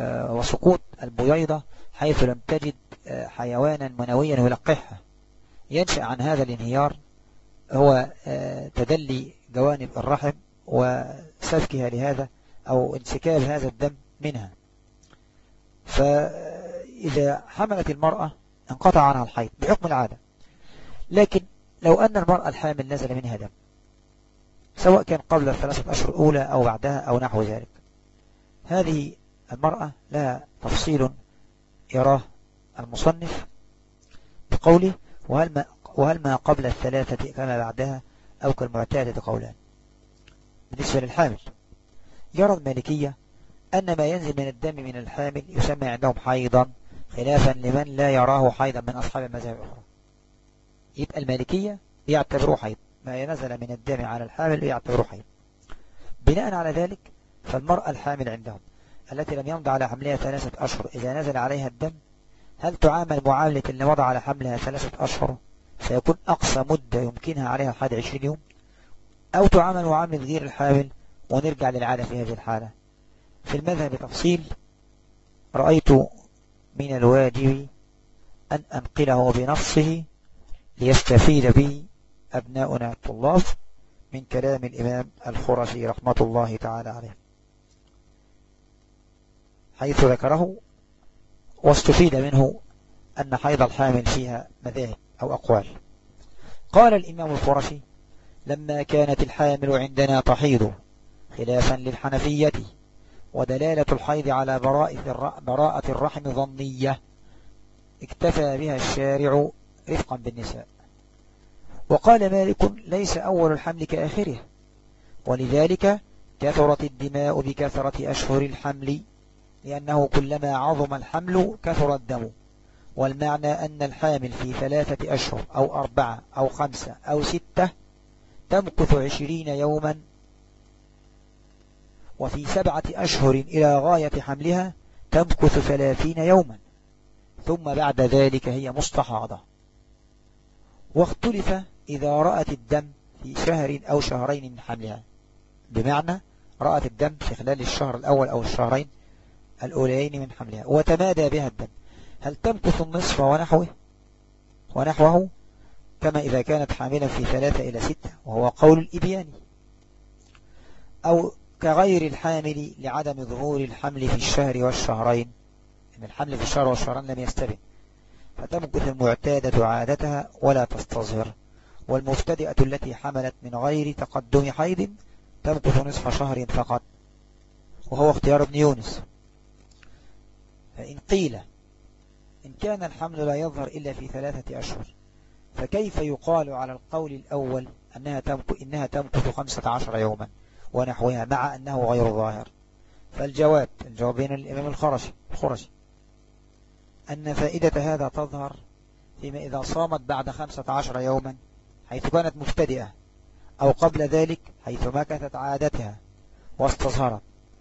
وسقوط البويضة حيث لم تجد حيوانا منويا يلقحها. ينشأ عن هذا الانهيار هو تدلي جوانب الرحم وسفكها لهذا أو انسكاب هذا الدم منها. فإذا حملت المرأة انقطع عنها الحيض بحكم العادة، لكن لو أن المرأة الحامل نزل منها دم سواء كان قبل الثلاثة أشهر الأولى أو بعدها أو نحو ذلك، هذه المرأة لها تفصيل يراه المصنف بقوله وهل ما قبل الثلاثة كما بعدها أو كالمعتادة قولان. بالنسبة للحامل يرى المالكية أن ما ينزل من الدم من الحامل يسمى عندهم حيضا، خلافا لمن لا يراه حيضا من أصحاب المذاهب الأخرى. يبقى المالكية يعتبروا حيض، ما نزل من الدم على الحامل يعتبروا حيض. بناء على ذلك فالمرأة الحامل عندهم التي لم يمض على حملها 3 أشهر إذا نزل عليها الدم هل تعامل معاملة اللي مضى على حملها 3 أشهر فيكون أقصى مدة يمكنها عليها الحيض 20 يوم، أو تعامل معاملة غير الحامل ونرجع للعادة في هذه الحالة؟ في المذهب تفصيل رأيت من الواجب أن أنقله بنصه ليستفيد به أبناؤنا الطلاب من كلام الإمام الخرشي رحمة الله تعالى عليه، حيث ذكره واستفيد منه أن حيض الحامل فيها مذاهب أو أقوال. قال الإمام الخرشي لما كانت الحامل عندنا تحيض خلافا للحنفية ودلالة الحيض على براءة الرحم ظنية اكتفى بها الشارع رفقا بالنساء. وقال مالك ليس أول الحمل كآخره، ولذلك كثرت الدماء بكثرة أشهر الحمل، لأنه كلما عظم الحمل كثر الدم. والمعنى أن الحامل في 3 أشهر أو 4 أو 5 أو 6 تمكث 20 يوما، وفي 7 أشهر إلى غاية حملها تمكث 30 يوما، ثم بعد ذلك هي مستحاضة. واختلف إذا رأت الدم في شهر أو شهرين من حملها، بمعنى رأت الدم في خلال الشهر الأول أو الشهرين الأوليين من حملها وتمادى بها الدم، هل تمكث النصف ونحوه كما إذا كانت حاملا في 3 إلى 6 وهو قول الإبياني، أو كغير الحامل لعدم ظهور الحمل في الشهر والشهرين، إن الحمل في الشهر والشهرين لم يستبن، فتمكث المعتادة عادتها ولا تستظهر، والمبتدئة التي حملت من غير تقدم حيض تمكث نصف شهر فقط، وهو اختيار ابن يونس. فإن قيل إن كان الحمل لا يظهر إلا في 3 أشهر فكيف يقال على القول الأول إنها تمكث 15 يوما ونحوها مع أنه غير ظاهر؟ فالجواب بين الإمام الخرشي أن فائدة هذا تظهر فيما إذا صامت بعد 15 يوما حيث كانت مبتدئة، أو قبل ذلك حيث مكثت عادتها واستظهرت.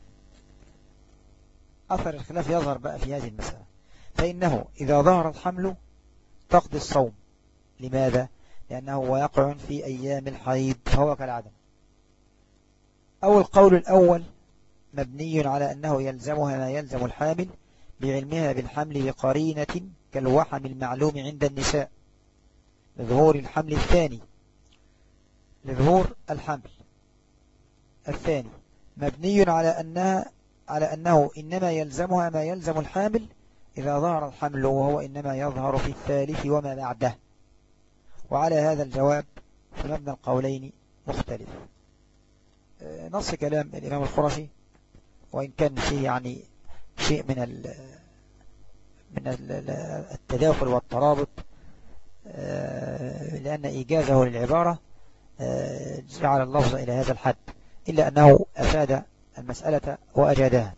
أثر الخلاف يظهر بقى في هذه المسألة، فإنه إذا ظهر الحمل تقضي الصوم. لماذا؟ لأنه واقع في أيام الحيض فهو كالعدم. أو القول الأول مبني على أنه يلزمها ما يلزم الحامل بعلمها بالحمل بقرينة كالوحم المعلوم عند النساء لظهور الحمل الثاني. لظهور الحمل الثاني مبني على أنه إنما يلزمها ما يلزم الحامل إذا ظهر الحمل، وهو إنما يظهر في الثالث وما بعده. وعلى هذا الجواب فمبنى القولين مختلف. نص كلام الإمام الخرشي وإن كان فيه يعني شيء من التداخل والترابط، لأن إيجازه للعبارة جعل اللفظ إلى هذا الحد، إلا أنه أفاد المسألة وأجادها.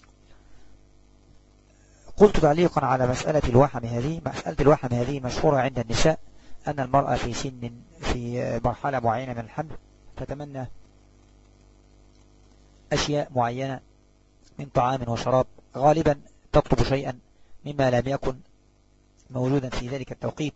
قلت تعليقا على مسألة الوحم هذه مشهورة عند النساء، أن المرأة في مرحلة معينة من الحمل تتمنى أشياء معينة من طعام وشراب، غالبا تطلب شيئا مما لم يكن موجودا في ذلك التوقيت،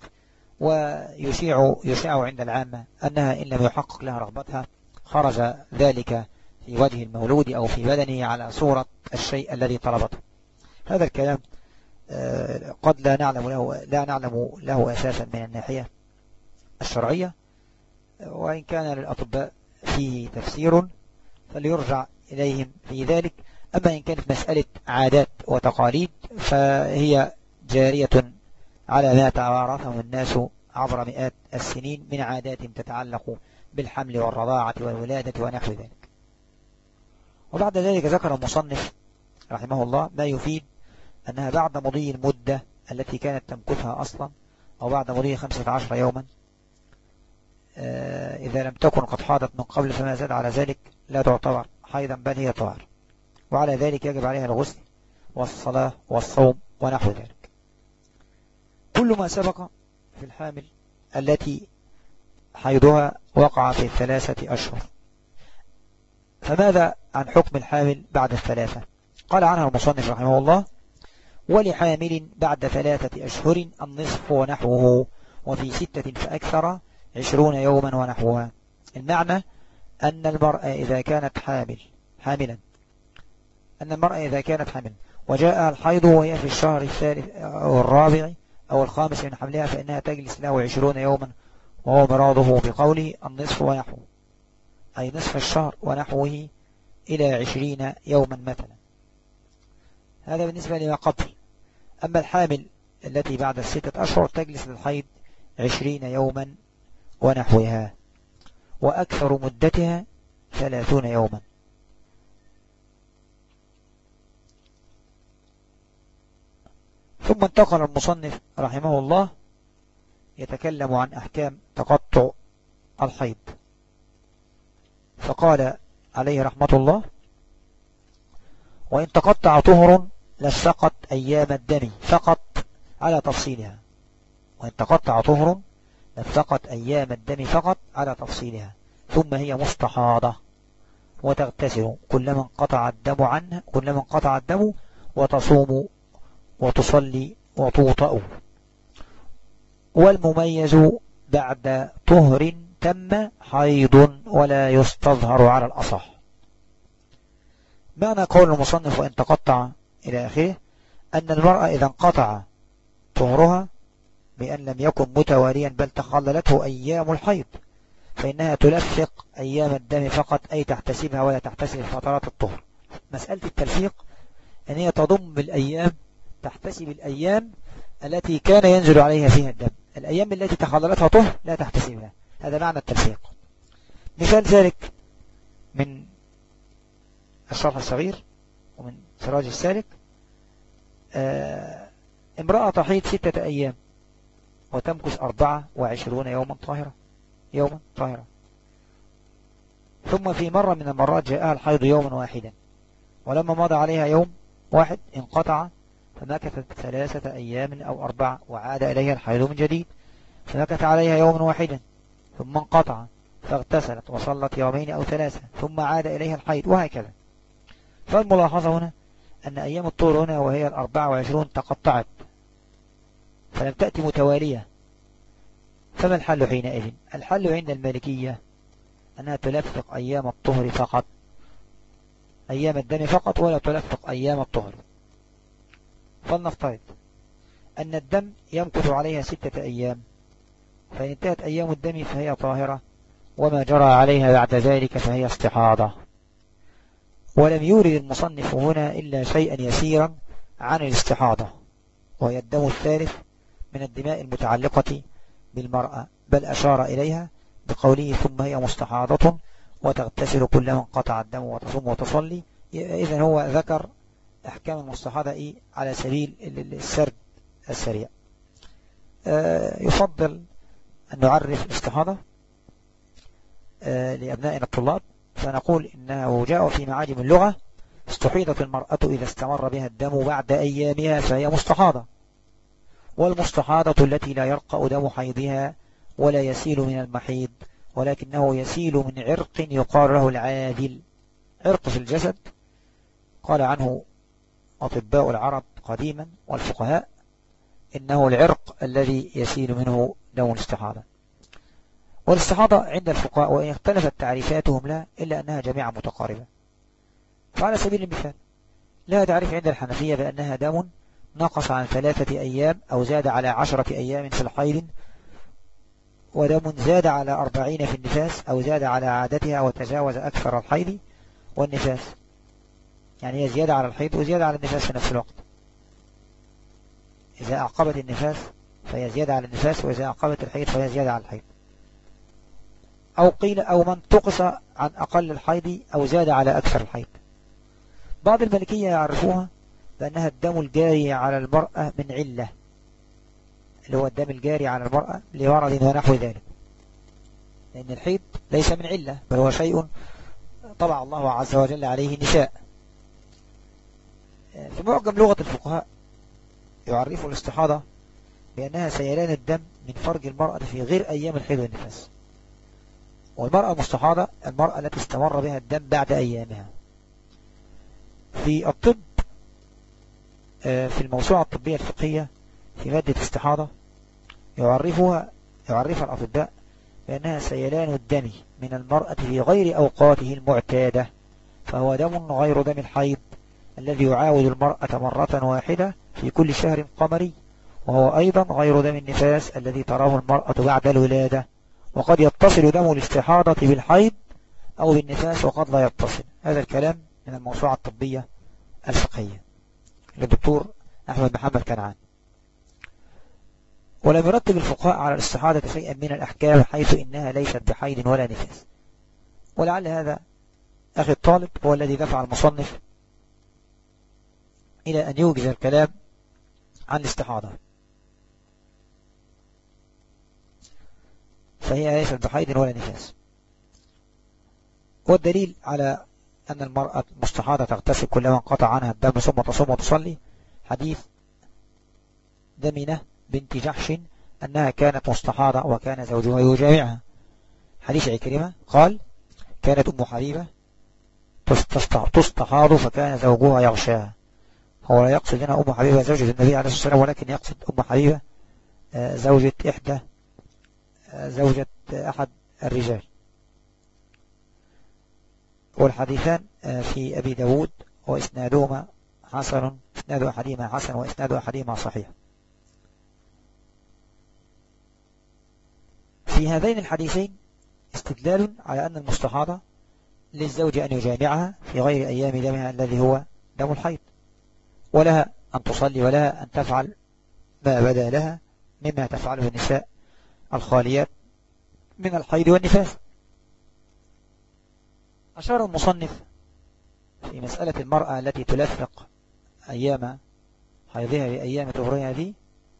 ويشاع عند العامة أنها إن لم يحقق لها رغبتها خرج ذلك في وجه المولود أو في بدنه على صورة الشيء الذي طلبته. هذا الكلام قد لا نعلم له أساسا من الناحية الشرعية، وإن كان للأطباء فيه تفسير فليرجع إليهم في ذلك. أما إن كانت مسألة عادات وتقاليد فهي جارية على ما توارثه الناس عبر مئات السنين من عادات تتعلق بالحمل والرضاعة والولادة ونحو ذلك. وبعد ذلك ذكر المصنف رحمه الله ما يفيد أنها بعد مضي المدة التي كانت تمكثها أصلا، أو بعد مضي 15 يوما، إذا لم تكن قد حاضت من قبل فما زاد على ذلك لا تعتبر حيضا بل هي طهر، وعلى ذلك يجب عليها الغسل والصلاة والصوم ونحو ذلك. كل ما سبق في الحامل التي حيضها وقع في 3 أشهر. فماذا عن حكم الحامل بعد 3؟ قال عنها المصنف رحمه الله: ولحامل بعد 3 أشهر النصف ونحوه، وفي 6 فأكثر 20 يوما ونحوها. المعنى أن المرأة إذا كانت حاملا وجاءها الحيض وهي في الشهر الثالث أو الرابع أو الخامس من حملها فإنها تجلس له 20 يوما، وهو مراده بقوله النصف ونحوه، أي نصف الشهر ونحوه إلى 20 يوما مثلا. هذا بالنسبة لما قبل. أما الحامل التي بعد 6 أشهر تجلس للحيض 20 يوما ونحوها، وأكثر مدتها 30 يوما. ثم انتقل المصنف رحمه الله يتكلم عن أحكام تقطع الحيض، فقال عليه رحمة الله: وإن تقطع طهر لسقط أيام الدم فقط على تفصيلها. وإن تقطع طهر لسقط أيام الدم فقط على تفصيلها، ثم هي مستحاضة وتغتسل كلما انقطع الدم وتصوم وتصلي وتوطأ. والمميز بعد طهر تم حيض ولا يستظهر على الأصح. معنى قول المصنف وإن تقطع إلى آخره أن المرأة إذا انقطع طهرها بأن لم يكن متواليا بل تخللته أيام الحيض فإنها تلفق أيام الدم فقط، أي تحتسبها ولا تحتسب فترات الطهر. مسألة التلفيق أن هي تضم الأيام، تحتسب الأيام التي كان ينزل عليها فيها الدم، الأيام التي تخللتها طهر لا تحتسبها. هذا معنى التلفيق. مثال ذلك من الشرح الصغير ومن سراج السالك: امرأة تحيض 6 أيام وتمكث 24 يوما طاهرة، ثم في مرة من المرات جاءها الحيض يوما واحدا، ولما مضى عليها يوم واحد انقطع فمكثت 3 أيام أو 4 وعاد إليها الحيض من جديد، فمكث عليها يوما واحدا ثم انقطع فاغتسلت وصلت 2 أو 3 ثم عاد إليها الحيض، وهكذا. فالملاحظة هنا أن أيام الطهر هنا وهي 24 تقطعت فلم تأتي متوالية. فما الحل حينئذ؟ الحل عند المالكية أنها تلفق أيام الطهر فقط، أيام الدم فقط، ولا تلفق أيام الطهر. فلنفترض أن الدم يمكث عليها 6 أيام، فإن انتهت أيام الدم فهي طاهرة، وما جرى عليها بعد ذلك فهي استحاضة. ولم يورد المصنف هنا إلا شيئا يسيرا عن الاستحاضة، وهي الدم الثالث من الدماء المتعلقة بالمرأة، بل أشار إليها بقوله ثم هي مستحاضة وتغتسل كلما انقطع الدم وتصوم وتصلي. إذن هو ذكر أحكام المستحاضة على سبيل السرد السريع. يفضل أن نعرف الاستحاضة لأبنائنا الطلاب، فنقول إنه جاء في معاجم اللغة: استحيضت المرأة إذا استمر بها الدم بعد أيامها فهي مستحاضة. والمستحاضة التي لا يرقأ دم حيضها ولا يسيل من المحيض، ولكنه يسيل من عرق يقال له العاذل، عرق في الجسد قال عنه أطباء العرب قديما والفقهاء إنه العرق الذي يسيل منه دم الاستحاضة. والاستحاضة عند الفقهاء وإن اختلفت تعريفاتهم لها إلا أنها جميعا متقاربة. فعلى سبيل المثال لها تعريف عند الحنفية بأنها دم نقص عن 3 أيام أو زاد على 10 أيام في الحيض ودم زاد على 40 في النفاس أو زاد على عادتها وتجاوز أكثر الحيض والنفاس، يعني هي زيادة على الحيض وزيادة على النفاس في نفس الوقت. إذا أعقبت النفاس فهي زيادة على النفاس، وإذا أعقبت الحيض فهي زيادة على الحيض. أو قيل أو من تقص عن أقل الحيض أو زاد على أكثر الحيض. بعض المالكية يعرفوها بأنها الدم الجاري على المرأة من علة، اللي هو الدم الجاري على المرأة لمرض ونحو ذلك، لأن الحيض ليس من علة بل هو شيء طبع الله عز وجل عليه النساء. في معجم لغة الفقهاء يعرف الاستحاضة بأنها سيلان الدم من فرج المرأة في غير أيام الحيض والنفاس. والمرأة المستحاضة المرأة التي استمر بها الدم بعد أيامها. في الطب في الموسوعة الطبية الفقهية في مادة استحاضة يعرفها الأطباء بأنها سيلان الدم من المرأة في غير أوقاته المعتادة، فهو دم غير دم الحيض الذي يعاود المرأة مرة واحدة في كل شهر قمري، وهو أيضا غير دم النفاس الذي تراه المرأة بعد الولادة. وقد يتصل دم الاستحاضة بالحيض أو بالنفاس وقد لا يتصل. هذا الكلام من الموسوعة الطبية الفقهية للدكتور أحمد محمد كنعان. ولم يرتب الفقهاء على الاستحاضة شيئا من الأحكام حيث إنها ليست بحيض ولا نفاس. ولعل هذا أخي الطالب هو الذي دفع المصنف إلى أن يوجز الكلام عن الاستحاضة، فهي ليست بحيض ولا نفاس. والدليل على أن المرأة المستحاضة تغتسل كلما انقطع عنها الدم ثم تصوم وتصلي حديث دمنة بنت جحش أنها كانت مستحاضة وكان زوجها يجامعها. حديث عكرمة قال كانت أم حبيبة تستحاض فكان زوجها يغشاها. هو لا يقصد هنا أم حبيبة زوجة النبي عليه الصلاة والسلام، ولكن يقصد أم حبيبة زوجة أحد الرجال. والحديثان في أبي داود وإسنادهما حسن، إسناد أحدهما حسن وإسناد أحدهما صحيح. في هذين الحديثين استدلال على أن المستحاضة للزوج أن يجامعها في غير أيام دمها الذي هو دم الحيض، ولها أن تصلي ولها أن تفعل ما بدا لها مما تفعله النساء الخاليات من الحيض والنفاس. أشار المصنف في مسألة المرأة التي تلفق أيام حيضها بأيام طهرها هذه،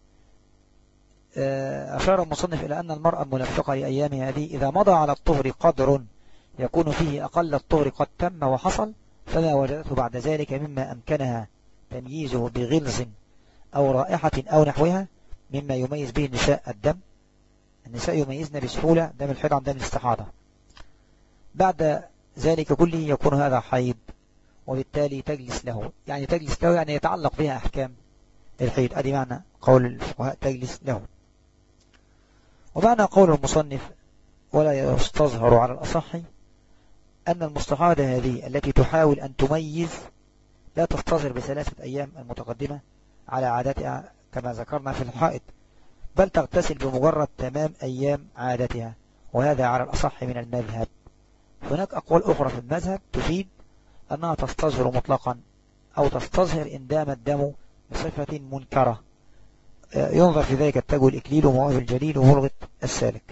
أشار المصنف إلى أن المرأة الملفقة لأيام هذه إذا مضى على الطهر قدر يكون فيه أقل الطهر قد تم وحصل، فما وجدته بعد ذلك مما أمكنها تمييزه بغلظ أو رائحة أو نحوها مما يميز به النساء الدم. النساء يميزن بسهولة دم الحيض عن دم الاستحاضة. بعد ذلك كله يكون هذا حيض، وبالتالي تجلس له، يعني تجلس له يعني يتعلق بها أحكام الحيض. أدي معنى قول الفقهاء تجلس له. ومعنى قول المصنف ولا يستظهر على الأصح أن المستحاضة هذه التي تحاول أن تميز لا تستظهر بثلاثة أيام المتقدمة على عادتها كما ذكرنا في الحائض، بل تغتسل بمجرد تمام أيام عادتها، وهذا على الأصح من المذهب. هناك أقوال أخرى في المذهب تفيد أنها تستظهر مطلقا أو تستظهر إن دام الدم بصفة منكرة. ينظر في ذلك التاج الإكليل ومواهب الجليل وملغة السالك.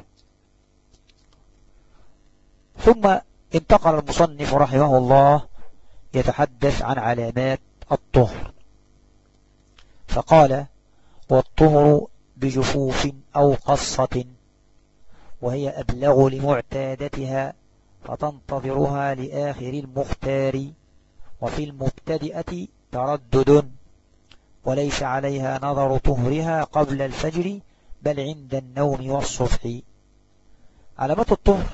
ثم انتقل المصنف رحمه الله يتحدث عن علامات الطهر، فقال والطهر بجفوف أو قصة، وهي أبلغ لمعتادتها فتنتظرها لآخر المختار، وفي المبتدئة تردد وليس عليها نظر طهرها قبل الفجر بل عند النوم والصبح. علامات الطهر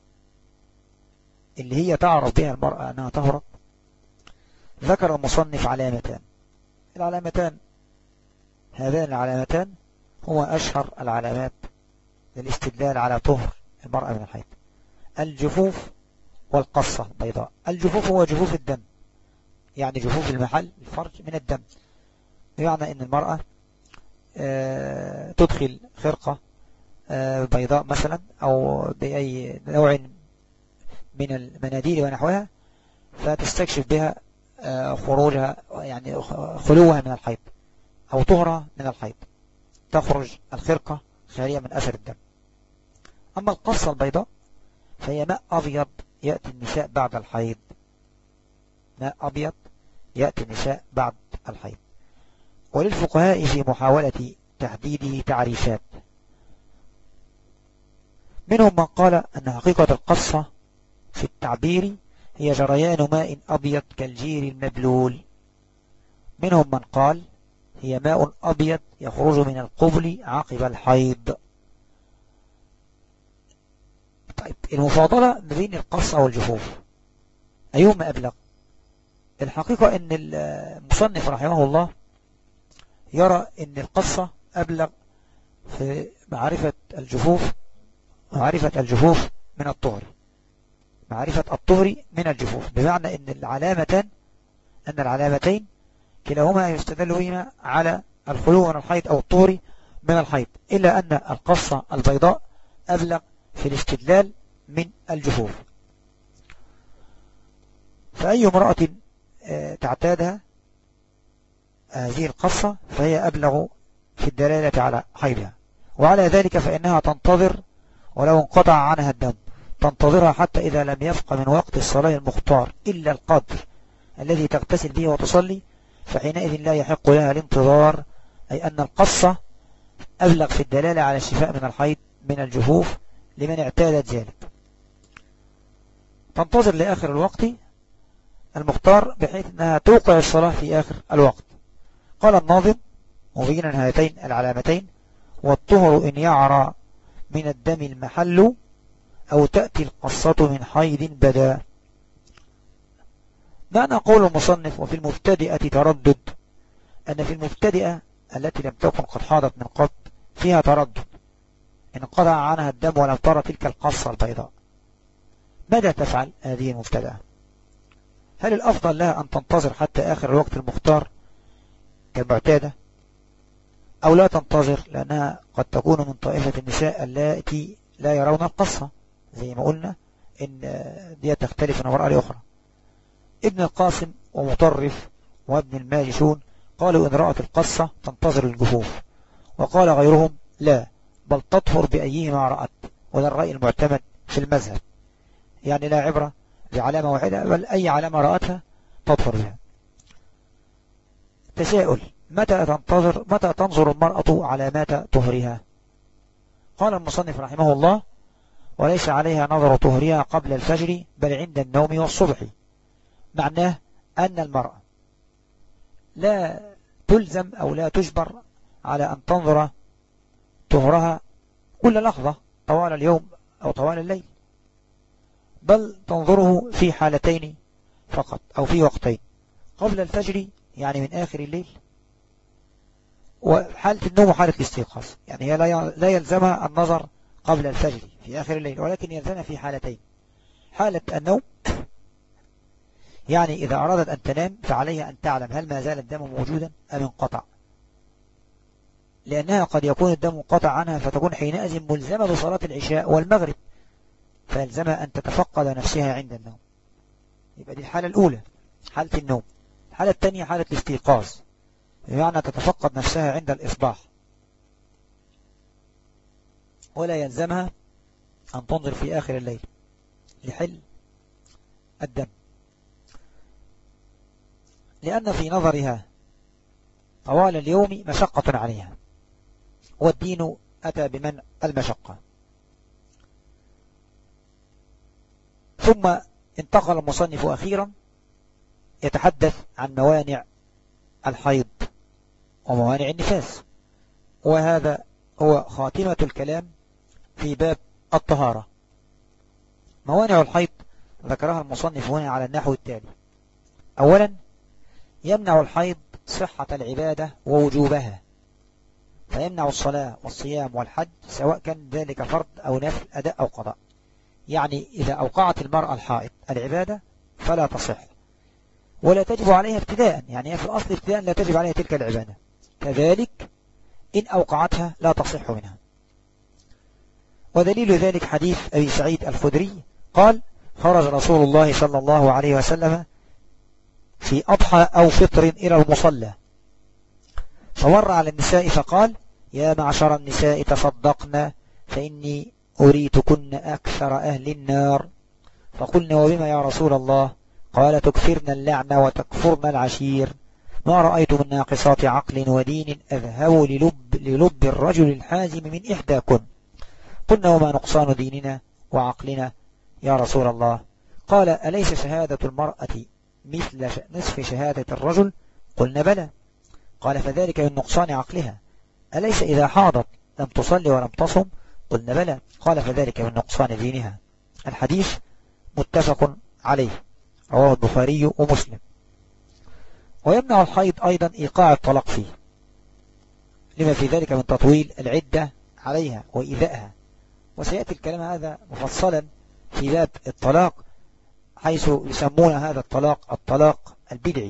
اللي هي تعرف بها المرأة أنها طهرت، ذكر المصنف علامتان. العلامتان هذان العلامتان هو أشهر العلامات للاستدلال على طهر المرأة من الحيض: الجفوف والقصة البيضاء. الجفوف هو جفوف الدم، يعني جفوف المحل الفرج من الدم، بمعنى أن المرأة تدخل خرقة بيضاء مثلا أو بأي نوع من المناديل ونحوها، فتستكشف بها خروجها، يعني خلوها من الحيض أو طهرها من الحيض، تخرج الخرقة خالية من أثر الدم. أما القصة البيضاء فهي ماء أبيض يأتي النساء بعد الحيض، ماء أبيض يأتي النساء بعد الحيض. وللفقهاء في محاولة تحديده تعريفات، منهم من قال أن حقيقة القصة في التعبير هي جريان ماء أبيض كالجير المبلول، منهم من قال هي ماء أبيض يخرج من القبل عقب الحيض. طيب، المفاضلة ما بين القصة والجفوف أيهما أبلغ؟ الحقيقة أن المصنف رحمه الله يرى أن القصة أبلغ في معرفة الجفوف من الطهر، معرفة الطهر من الجفوف، بمعنى أن العلامتين كلاهما يستدل بهما على الخلو من الحيض أو الطهر من الحيض، إلا أن القصة البيضاء أبلغ في الاستدلال من الجفوف. فأي امرأة تعتادها هذه القصة فهي أبلغ في الدلالة على حيضها، وعلى ذلك فإنها تنتظر ولو انقطع عنها الدم، تنتظرها حتى إذا لم يبق من وقت الصلاة المختار إلا القدر الذي تغتسل به وتصلي، فحينئذ لا يحق لها الانتظار، أي أن القصة أبلغ في الدلالة على الشفاء من الحيض من الجفوف لمن اعتادت ذلك. تنتظر لآخر الوقت المختار بحيث أنها توقع الصلاة في آخر الوقت. قال الناظم مبينا هاتين العلامتين: والطهر إن يعرى من الدم المحل، أو تأتي القصة من حيض بدا. معنى قول المصنف وفي المبتدئة تردد، أن في المبتدئة التي لم تكن قد حاضت من قبل فيها تردد، إن انقطع عنها الدم ولم ترى تلك القصة البيضاء، ماذا تفعل هذه المبتدئة؟ هل الأفضل لها أن تنتظر حتى آخر الوقت المختار كالمعتادة، أو لا تنتظر لأنها قد تكون من طائفة النساء التي لا يرون القصة، زي ما قلنا إن دي تختلف من المرأة لأخرى؟ ابن القاسم ومطرف وابن الماجشون قالوا إن رأت القصة تنتظر الجفوف، وقال غيرهم لا، بل تطهر بأيهما رأت، وده الرأي المعتمد في المذهب، يعني لا عبرة بعلامة واحدة، بل أي علامة رأتها تطهر بها. تساؤل: متى تنظر المرأة علامات طهرها؟ قال المصنف رحمه الله: وليس عليها نظر طهرها قبل الفجر بل عند النوم والصبح. معناه أن المرأة لا تلزم أو لا تجبر على أن تنظر طهرها كل لحظة طوال اليوم أو طوال الليل، بل تنظره في حالتين فقط أو في وقتين: قبل الفجر يعني من آخر الليل، وحالة النوم وحالة الاستيقاظ. يعني هي لا يلزمها النظر قبل الفجر في آخر الليل، ولكن يلزمها في حالتين: حالة النوم، يعني إذا أرادت أن تنام فعليها أن تعلم هل ما زال الدم موجودا أم انقطع، لأنها قد يكون الدم انقطع عنها فتكون حينئذ ملزمة بصلاة العشاء والمغرب، فيلزمها أن تتفقد نفسها عند النوم. يبقى دي الحالة الأولى حالة النوم. الحالة الثانية حالة الاستيقاظ، بمعنى تتفقد نفسها عند الإصباح، ولا يلزمها أن تنظر في آخر الليل لحل الدم، لأن في نظرها طوال اليوم مشقة عليها، والدين أتى بمنع المشقة. ثم انتقل المصنف أخيرا يتحدث عن موانع الحيض وموانع النفاس، وهذا هو خاتمة الكلام في باب الطهارة. موانع الحيض ذكرها المصنف هنا على النحو التالي: أولا، يمنع الحيض صحة العبادة ووجوبها، فيمنع الصلاة والصيام والحج سواء كان ذلك فرض أو نفل، أداء أو قضاء. يعني إذا أوقعت المرأة الحائض العبادة فلا تصح ولا تجب عليها ابتداء، يعني هي في الأصل ابتداء لا تجب عليها تلك العبادة، كذلك إن أوقعتها لا تصح منها. ودليل ذلك حديث أبي سعيد الخدري قال خرج رسول الله صلى الله عليه وسلم في أضحى أو فطر إلى المصلى، فمر على النساء فقال يا معشر النساء تصدقنا فإني أريتكن أكثر أهل النار. فقلنا وبما يا رسول الله؟ قال تكثرن اللعنة وتكفرن العشير، ما رأيت من ناقصات عقل ودين أذهب للب الرجل الحازم من إحداكن. قلنا وما نقصان ديننا وعقلنا يا رسول الله؟ قال أليس شهادة المرأة مثل نصف شهادة الرجل؟ قلنا بلى. قال فذلك من نقصان عقلها. أليس إذا حاضت لم تصلي ولم تصم؟ قلنا بلى. قال فذلك من نقصان دينها. الحديث متفق عليه، رواه البخاري ومسلم. ويمنع الحيض أيضا إيقاع الطلاق فيه، لما في ذلك من تطويل العدة عليها وإيذائها، وسيأتي الكلام هذا مفصلا في باب الطلاق، حيث يسمون هذا الطلاق البدعي.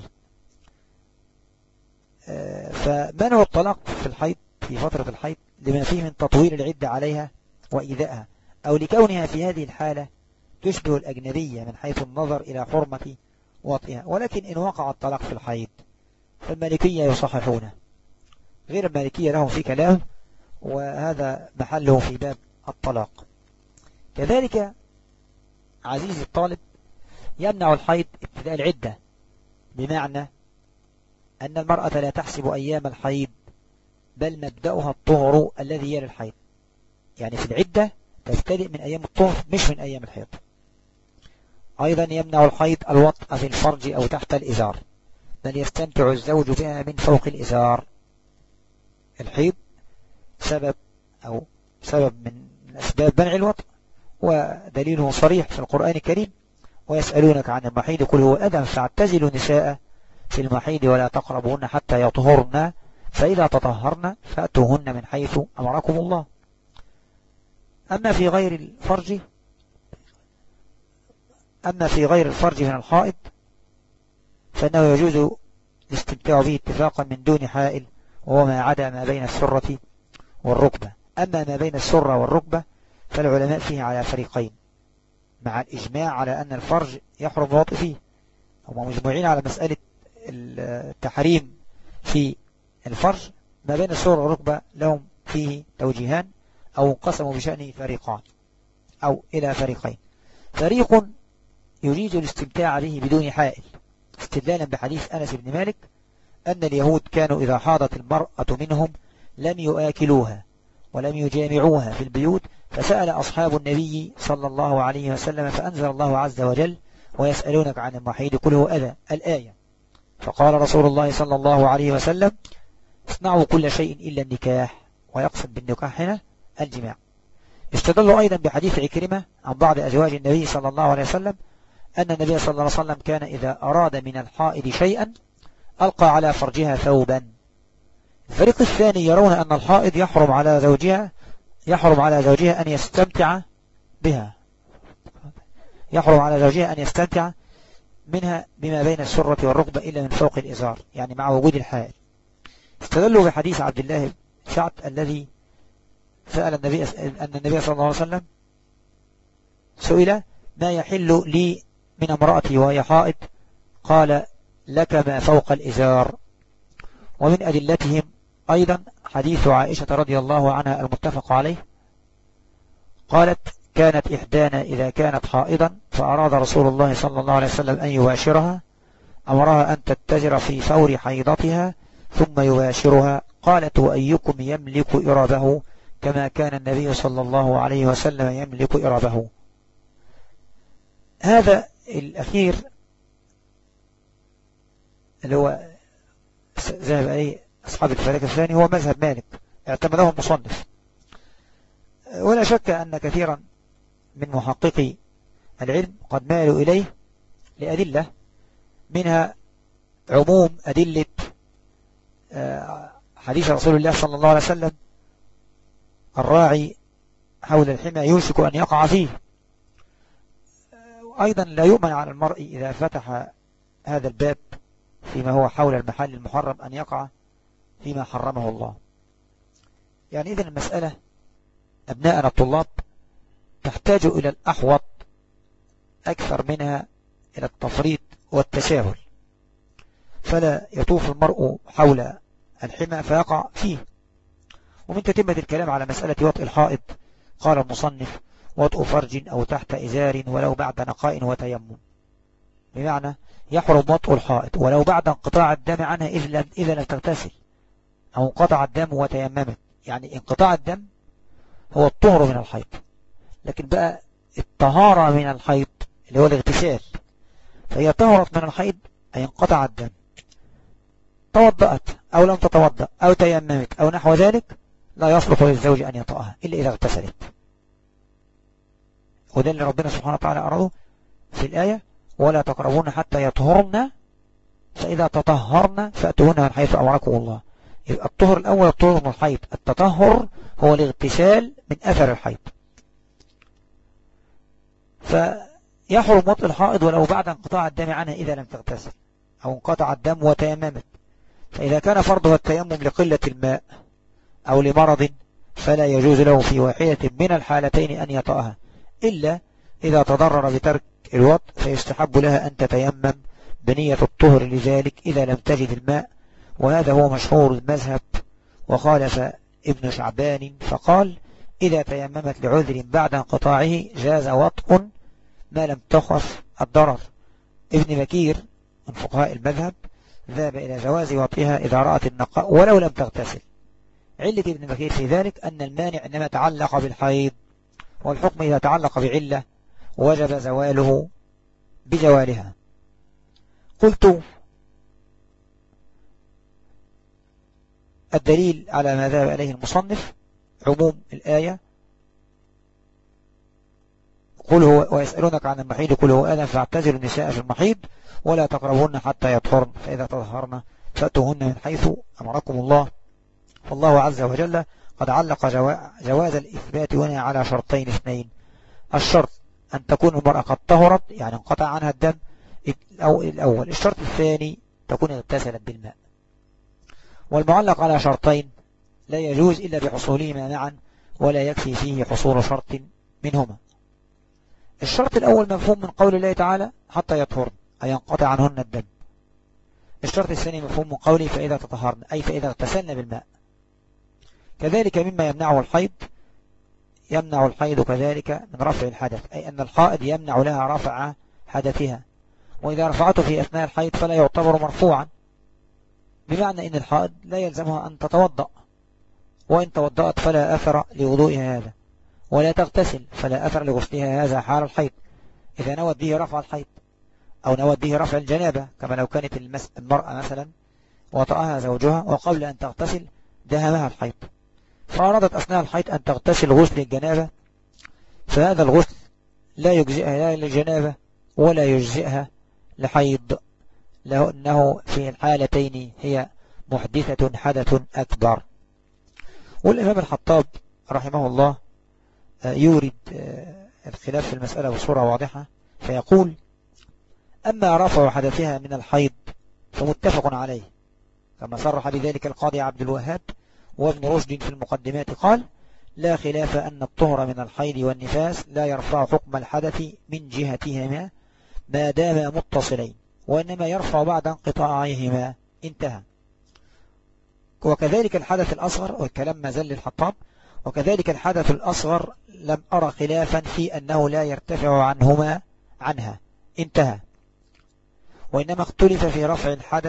فمنع الطلاق في الحيض في فترة الحيض لما فيه من تطويل العدة عليها وإيذائها، أو لكونها في هذه الحالة تشبه الأجنبية من حيث النظر إلى حرمة وطئها. ولكن إن وقع الطلاق في الحيض فالمالكية يصححونه، غير المالكية لهم في كلام، وهذا محله في باب الطلاق. كذلك عزيزي الطالب يمنع الحيض ابتداء العدة، بمعنى أن المرأة لا تحسب أيام الحيض، بل مبدأها الطهر الذي يلي الحيض، يعني في العدة تبتدئ من أيام الطهر مش من أيام الحيض. أيضا يمنع الحيض الوطأ في الفرج أو تحت الإزار، بل يستمتع الزوج بها من فوق الإزار. الحيض سبب من أسباب منع الوطأ، ودليله صريح في القرآن الكريم ويسألونك عن المحيض قل هو أذى فاعتزلوا النساء في المحيض ولا تقربوهن حتى يطهرن فإذا تطهرن فأتوهن من حيث أمركم الله. أما في غير الفرج من الحائض فإنه يجوز الاستمتاع به اتفاقا من دون حائل، وهو ما عدا ما بين السرة والركبة. أما ما بين السرة والركبة فالعلماء فيه على فريقين، مع الإجماع على أن الفرج يحرم الوطء فيه. هم مجموعين على مسألة التحريم في الفرج. ما بين السرة والركبة لهم فيه توجيهان، أو انقسموا بشأنه فريقان أو إلى فريقين. فريق يريد الاستمتاع به بدون حائل، استدلالا بحديث أنس بن مالك أن اليهود كانوا إذا حاضت المرأة منهم لم يآكلوها ولم يجامعوها في البيوت، فسأل أصحاب النبي صلى الله عليه وسلم فأنزل الله عز وجل ويسألونك عن المحيض قل هو أذى الآية. فقال رسول الله صلى الله عليه وسلم اصنعوا كل شيء إلا النكاح، ويقصد بالنكاح هنا الجماع. استدلوا أيضا بحديث عكرمة عن بعض أزواج النبي صلى الله عليه وسلم أن النبي صلى الله عليه وسلم كان إذا أراد من الحائض شيئا ألقى على فرجها ثوبا. الفريق الثاني يرون أن الحائض يحرم على زوجها أن يستمتع بها، يحرم على زوجها أن يستمتع منها بما بين السرة والركبة إلا من فوق الإزار، يعني مع وجود الحائل. استدلوا بحديث عبد الله بن شعث الذي سأل النبي أن النبي صلى الله عليه وسلم سئل ما يحل لي من امرأتي وهي حائض؟ قال لك ما فوق الإزار. ومن أدلتهم أيضا حديث عائشة رضي الله عنها المتفق عليه قالت كانت إحدانا إذا كانت حائضا فأراد رسول الله صلى الله عليه وسلم أن يباشرها أمرها أن تتجر في فور حيضتها ثم يباشرها. قالت وأيكم يملك إرابه كما كان النبي صلى الله عليه وسلم يملك إرابه. هذا الأخير اللي هو ذهب عليه أصحاب الفريق الثاني هو مذهب مالك اعتمده المصنف، ولا شك أن كثيرا من محققي العلم قد مالوا إليه لأدلة، منها عموم أدلة حديث رسول الله صلى الله عليه وسلم الراعي حول الحمى يوشك أن يقع فيه. أيضا لا يؤمن على المرء إذا فتح هذا الباب فيما هو حول المحل المحرم أن يقع فيما حرمه الله. يعني إذن المسألة أبناءنا الطلاب تحتاج إلى الأحوط أكثر منها إلى التفريط والتساهل، فلا يطوف المرء حول الحمى فيقع فيه. ومن تتمة الكلام على مسألة وطء الحائض قال المصنف: وطء فرج أو تحت إزار ولو بعد نقاء وتيمم، بمعنى يحرم وطء الحائض ولو بعد انقطاع الدم عنها إذا لم تغتسل، أو انقطع الدم وتيممت. يعني انقطاع الدم هو الطهر من الحيض، لكن بقى الطهارة من الحيض اللي هو الاغتسال، فهي طهرت من الحيض أي انقطع الدم، توضأت أو لم تتوضأ أو تيممت أو نحو ذلك، لا يصلح للزوج أن يطأها إلا إذا اغتسلت. وده اللي ربنا سبحانه وتعالى أراده في الآية: ولا تقربون حتى يطهرن فإذا تطهرن فأتوهن من حيث أمركم الله. يبقى الطهر الأول الطهر من الحيض، التطهر هو الاغتسال من أثر الحيض. فيحرم وطء الحائض ولو بعد انقطاع الدم عنها إذا لم تغتسل أو انقطع الدم وتيممت. فإذا كان فرضها التيمم لقلة الماء أو لمرض فلا يجوز له في واحدة من الحالتين أن يطأها، إلا إذا تضرر بترك الوطء فيستحب لها أن تتيمم بنية الطهر لذلك إذا لم تجد الماء. وهذا هو مشهور المذهب، وخالف ابن شعبان فقال: إذا تيممت لعذر بعد انقطاعه جاز وطء ما لم تخف الضرر. ابن بكير من فقهاء المذهب ذهب إلى جواز وطئها إذا رأت النقاء ولو لم تغتسل. علة ابن بكير في ذلك أن المانع إنما تعلق بالحيض، والحكم إذا تعلق بعلة وجب زواله بزوالها. قلت: الدليل على ما ذهب إليه المصنف عموم الآية: قل هو ويسألونك عن المحيض قل هو أذى فاعتزلوا النساء في المحيض ولا تقربوهن حتى يطهرن فإذا تطهرن فأتوهن من حيث أمركم الله. فالله عز وجل قد علق جواز الإثبات هنا على شرطين اثنين: الشرط أن تكون المرأة قد طهرت يعني انقطع عنها الدم الأول، الشرط الثاني تكون اغتسلت بالماء. والمعلق على شرطين لا يجوز إلا بحصولهما معا، ولا يكفي فيه حصول شرط منهما. الشرط الأول مفهوم من قول الله تعالى: حتى يطهرن أي ينقطع عنهن الدم. الشرط الثاني مفهوم من قوله: فإذا تطهرن أي فإذا اغتسلن بالماء. كذلك مما يمنعه الحيض، يمنع الحيض كذلك من رفع الحدث، أي أن الحائض يمنع لها رفع حدثها، وإذا رفعته في أثناء الحيض فلا يعتبر مرفوعا، بمعنى أن الحائض لا يلزمها أن تتوضأ، وإن توضأت فلا أثر لوضوئها هذا، ولا تغتسل فلا أثر لغسلها هذا حال الحيض إذا نوت به رفع الحيض أو نوت به رفع الجنابة، كما لو كانت المرأة مثلا وطأها زوجها وقبل أن تغتسل دهمها الحيض، فأرادت أثناء الحيض أن تغتسل غسل الجنابة، فهذا الغسل لا يجزئها لا للجنابة ولا يجزئها لحيض، لأنه في الحالتين هي محدثة حدث أكبر. والإمام الخطاب رحمه الله يورد الخلاف في المسألة بصورة واضحة فيقول: أما رفع حدثها من الحيض فمتفق عليه، كما صرح بذلك القاضي عبد الوهاب وابن رشد في المقدمات، قال: لا خلاف أن الطهر من الحيض والنفاس لا يرفع حكم الحدث من جهتهما ما دام متصلين، وإنما يرفع بعد انقطاعهما. انتهى. وكذلك الحدث الأصغر، والكلام ما زال للخطاب، وكذلك الحدث الأصغر لم أرى خلافا في أنه لا يرتفع عنها. انتهى. وإنما اختلف في رفع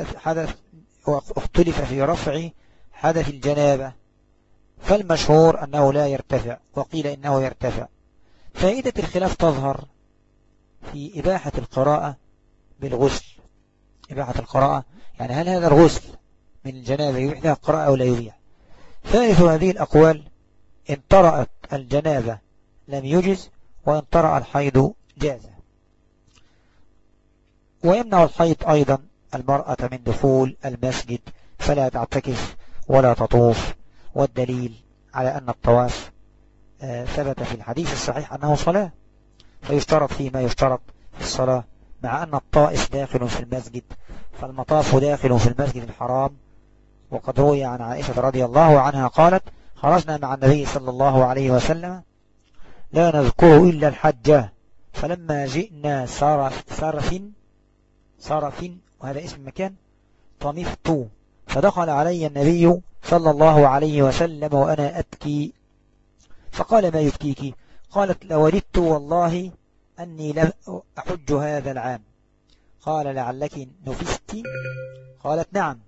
واختلف في رفع حدث الجنابة، فالمشهور أنه لا يرتفع، وقيل إنه يرتفع. فائدة الخلاف تظهر في إباحة القراءة بالغسل. إباحة القراءة يعني هل هذا الغسل من الجنابة يبيح لها القراءة أو لا يبيح؟ ثالث هذه الأقوال: إن طرأت الجنابة لم يجز، وإن طرأ الحيض جاز. ويمنع الحيض أيضا المرأة من دخول المسجد فلا تعتكف ولا تطوف، والدليل على أن الطواف ثبت في الحديث الصحيح أنه صلاة، فيشترط فيما يشترط في الصلاة، مع أن الطائف داخل في المسجد، فالمطاف داخل في المسجد الحرام. وقد روي عن عائشة رضي الله عنها قالت: خرجنا مع النبي صلى الله عليه وسلم لا نذكر إلا الحج. فلما جئنا صرف وهذا اسم مكان طمفت، فدخل علي النبي صلى الله عليه وسلم وأنا أبكي، فقال ما يبكيك؟ قالت لوددت والله أني لم أحج هذا العام. قال لعلك نفست؟ قالت نعم.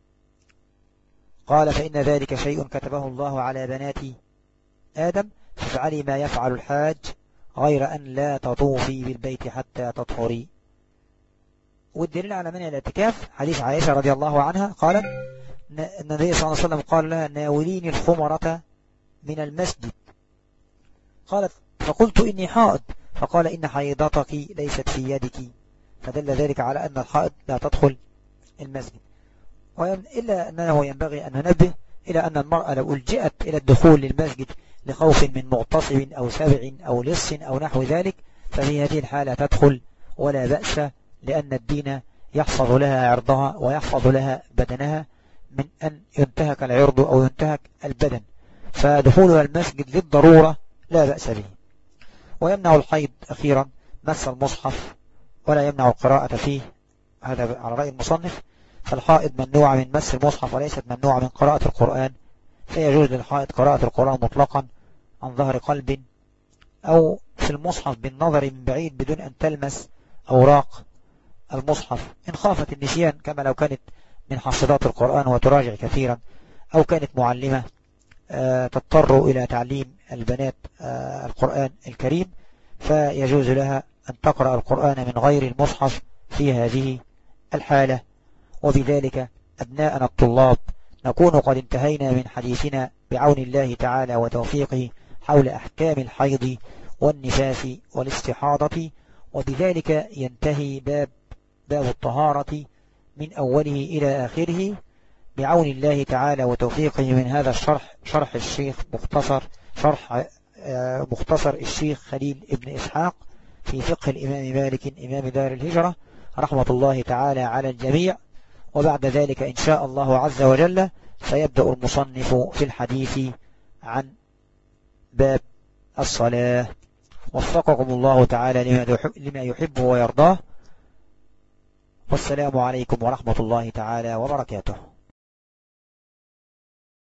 قال فإن ذلك شيء كتبه الله على بنات آدم، فافعلي ما يفعل الحاج غير أن لا تطوفي بالبيت حتى تطهري. والدليل على منع الاعتكاف حديث عائشة رضي الله عنها قالت النبي صلى الله عليه وسلم قال لها ناوليني الخمرة من المسجد. قالت فقلت إني حائض، فقال إن حيضتك ليست في يدك، فدل ذلك على أن الحائض لا تدخل المسجد. إلا أنه ينبغي أن ننبه إلى أن المرأة لو ألجأت إلى الدخول للمسجد لخوف من مغتصب أو سبع أو لص أو نحو ذلك، ففي هذه الحالة تدخل ولا بأس، لأن الدين يحفظ لها عرضها ويحفظ لها بدنها من أن ينتهك العرض أو ينتهك البدن، فدخولها المسجد للضرورة لا بأس به. ويمنع الحيض أخيرا مس المصحف ولا يمنع القراءة فيه، هذا على رأي المصنف. فالحائض ممنوع من مس المصحف وليست ممنوع من قراءة القرآن، فيجوز للحائض قراءة القرآن مطلقا عن ظهر قلب أو في المصحف بالنظر من بعيد بدون أن تلمس أوراق المصحف، إن خافت النسيان كما لو كانت من حافظات القرآن وتراجع كثيرا، أو كانت معلمة تضطر إلى تعليم البنات القرآن الكريم، فيجوز لها أن تقرأ القرآن من غير المصحف في هذه الحالة. وبذلك أبناءنا الطلاب نكون قد انتهينا من حديثنا بعون الله تعالى وتوفيقه حول أحكام الحيض والنفاس والاستحاضة، وبذلك ينتهي باب الطهارة من أوله إلى آخره بعون الله تعالى وتوفيقه من هذا الشرح، شرح الشيخ مختصر الشيخ خليل ابن إسحاق في فقه الإمام مالك إمام دار الهجرة رحمة الله تعالى على الجميع. وبعد ذلك إن شاء الله عز وجل سيبدأ المصنف في الحديث عن باب الصلاة. وفقكم الله تعالى لما يحب ويرضاه، والسلام عليكم ورحمة الله تعالى وبركاته.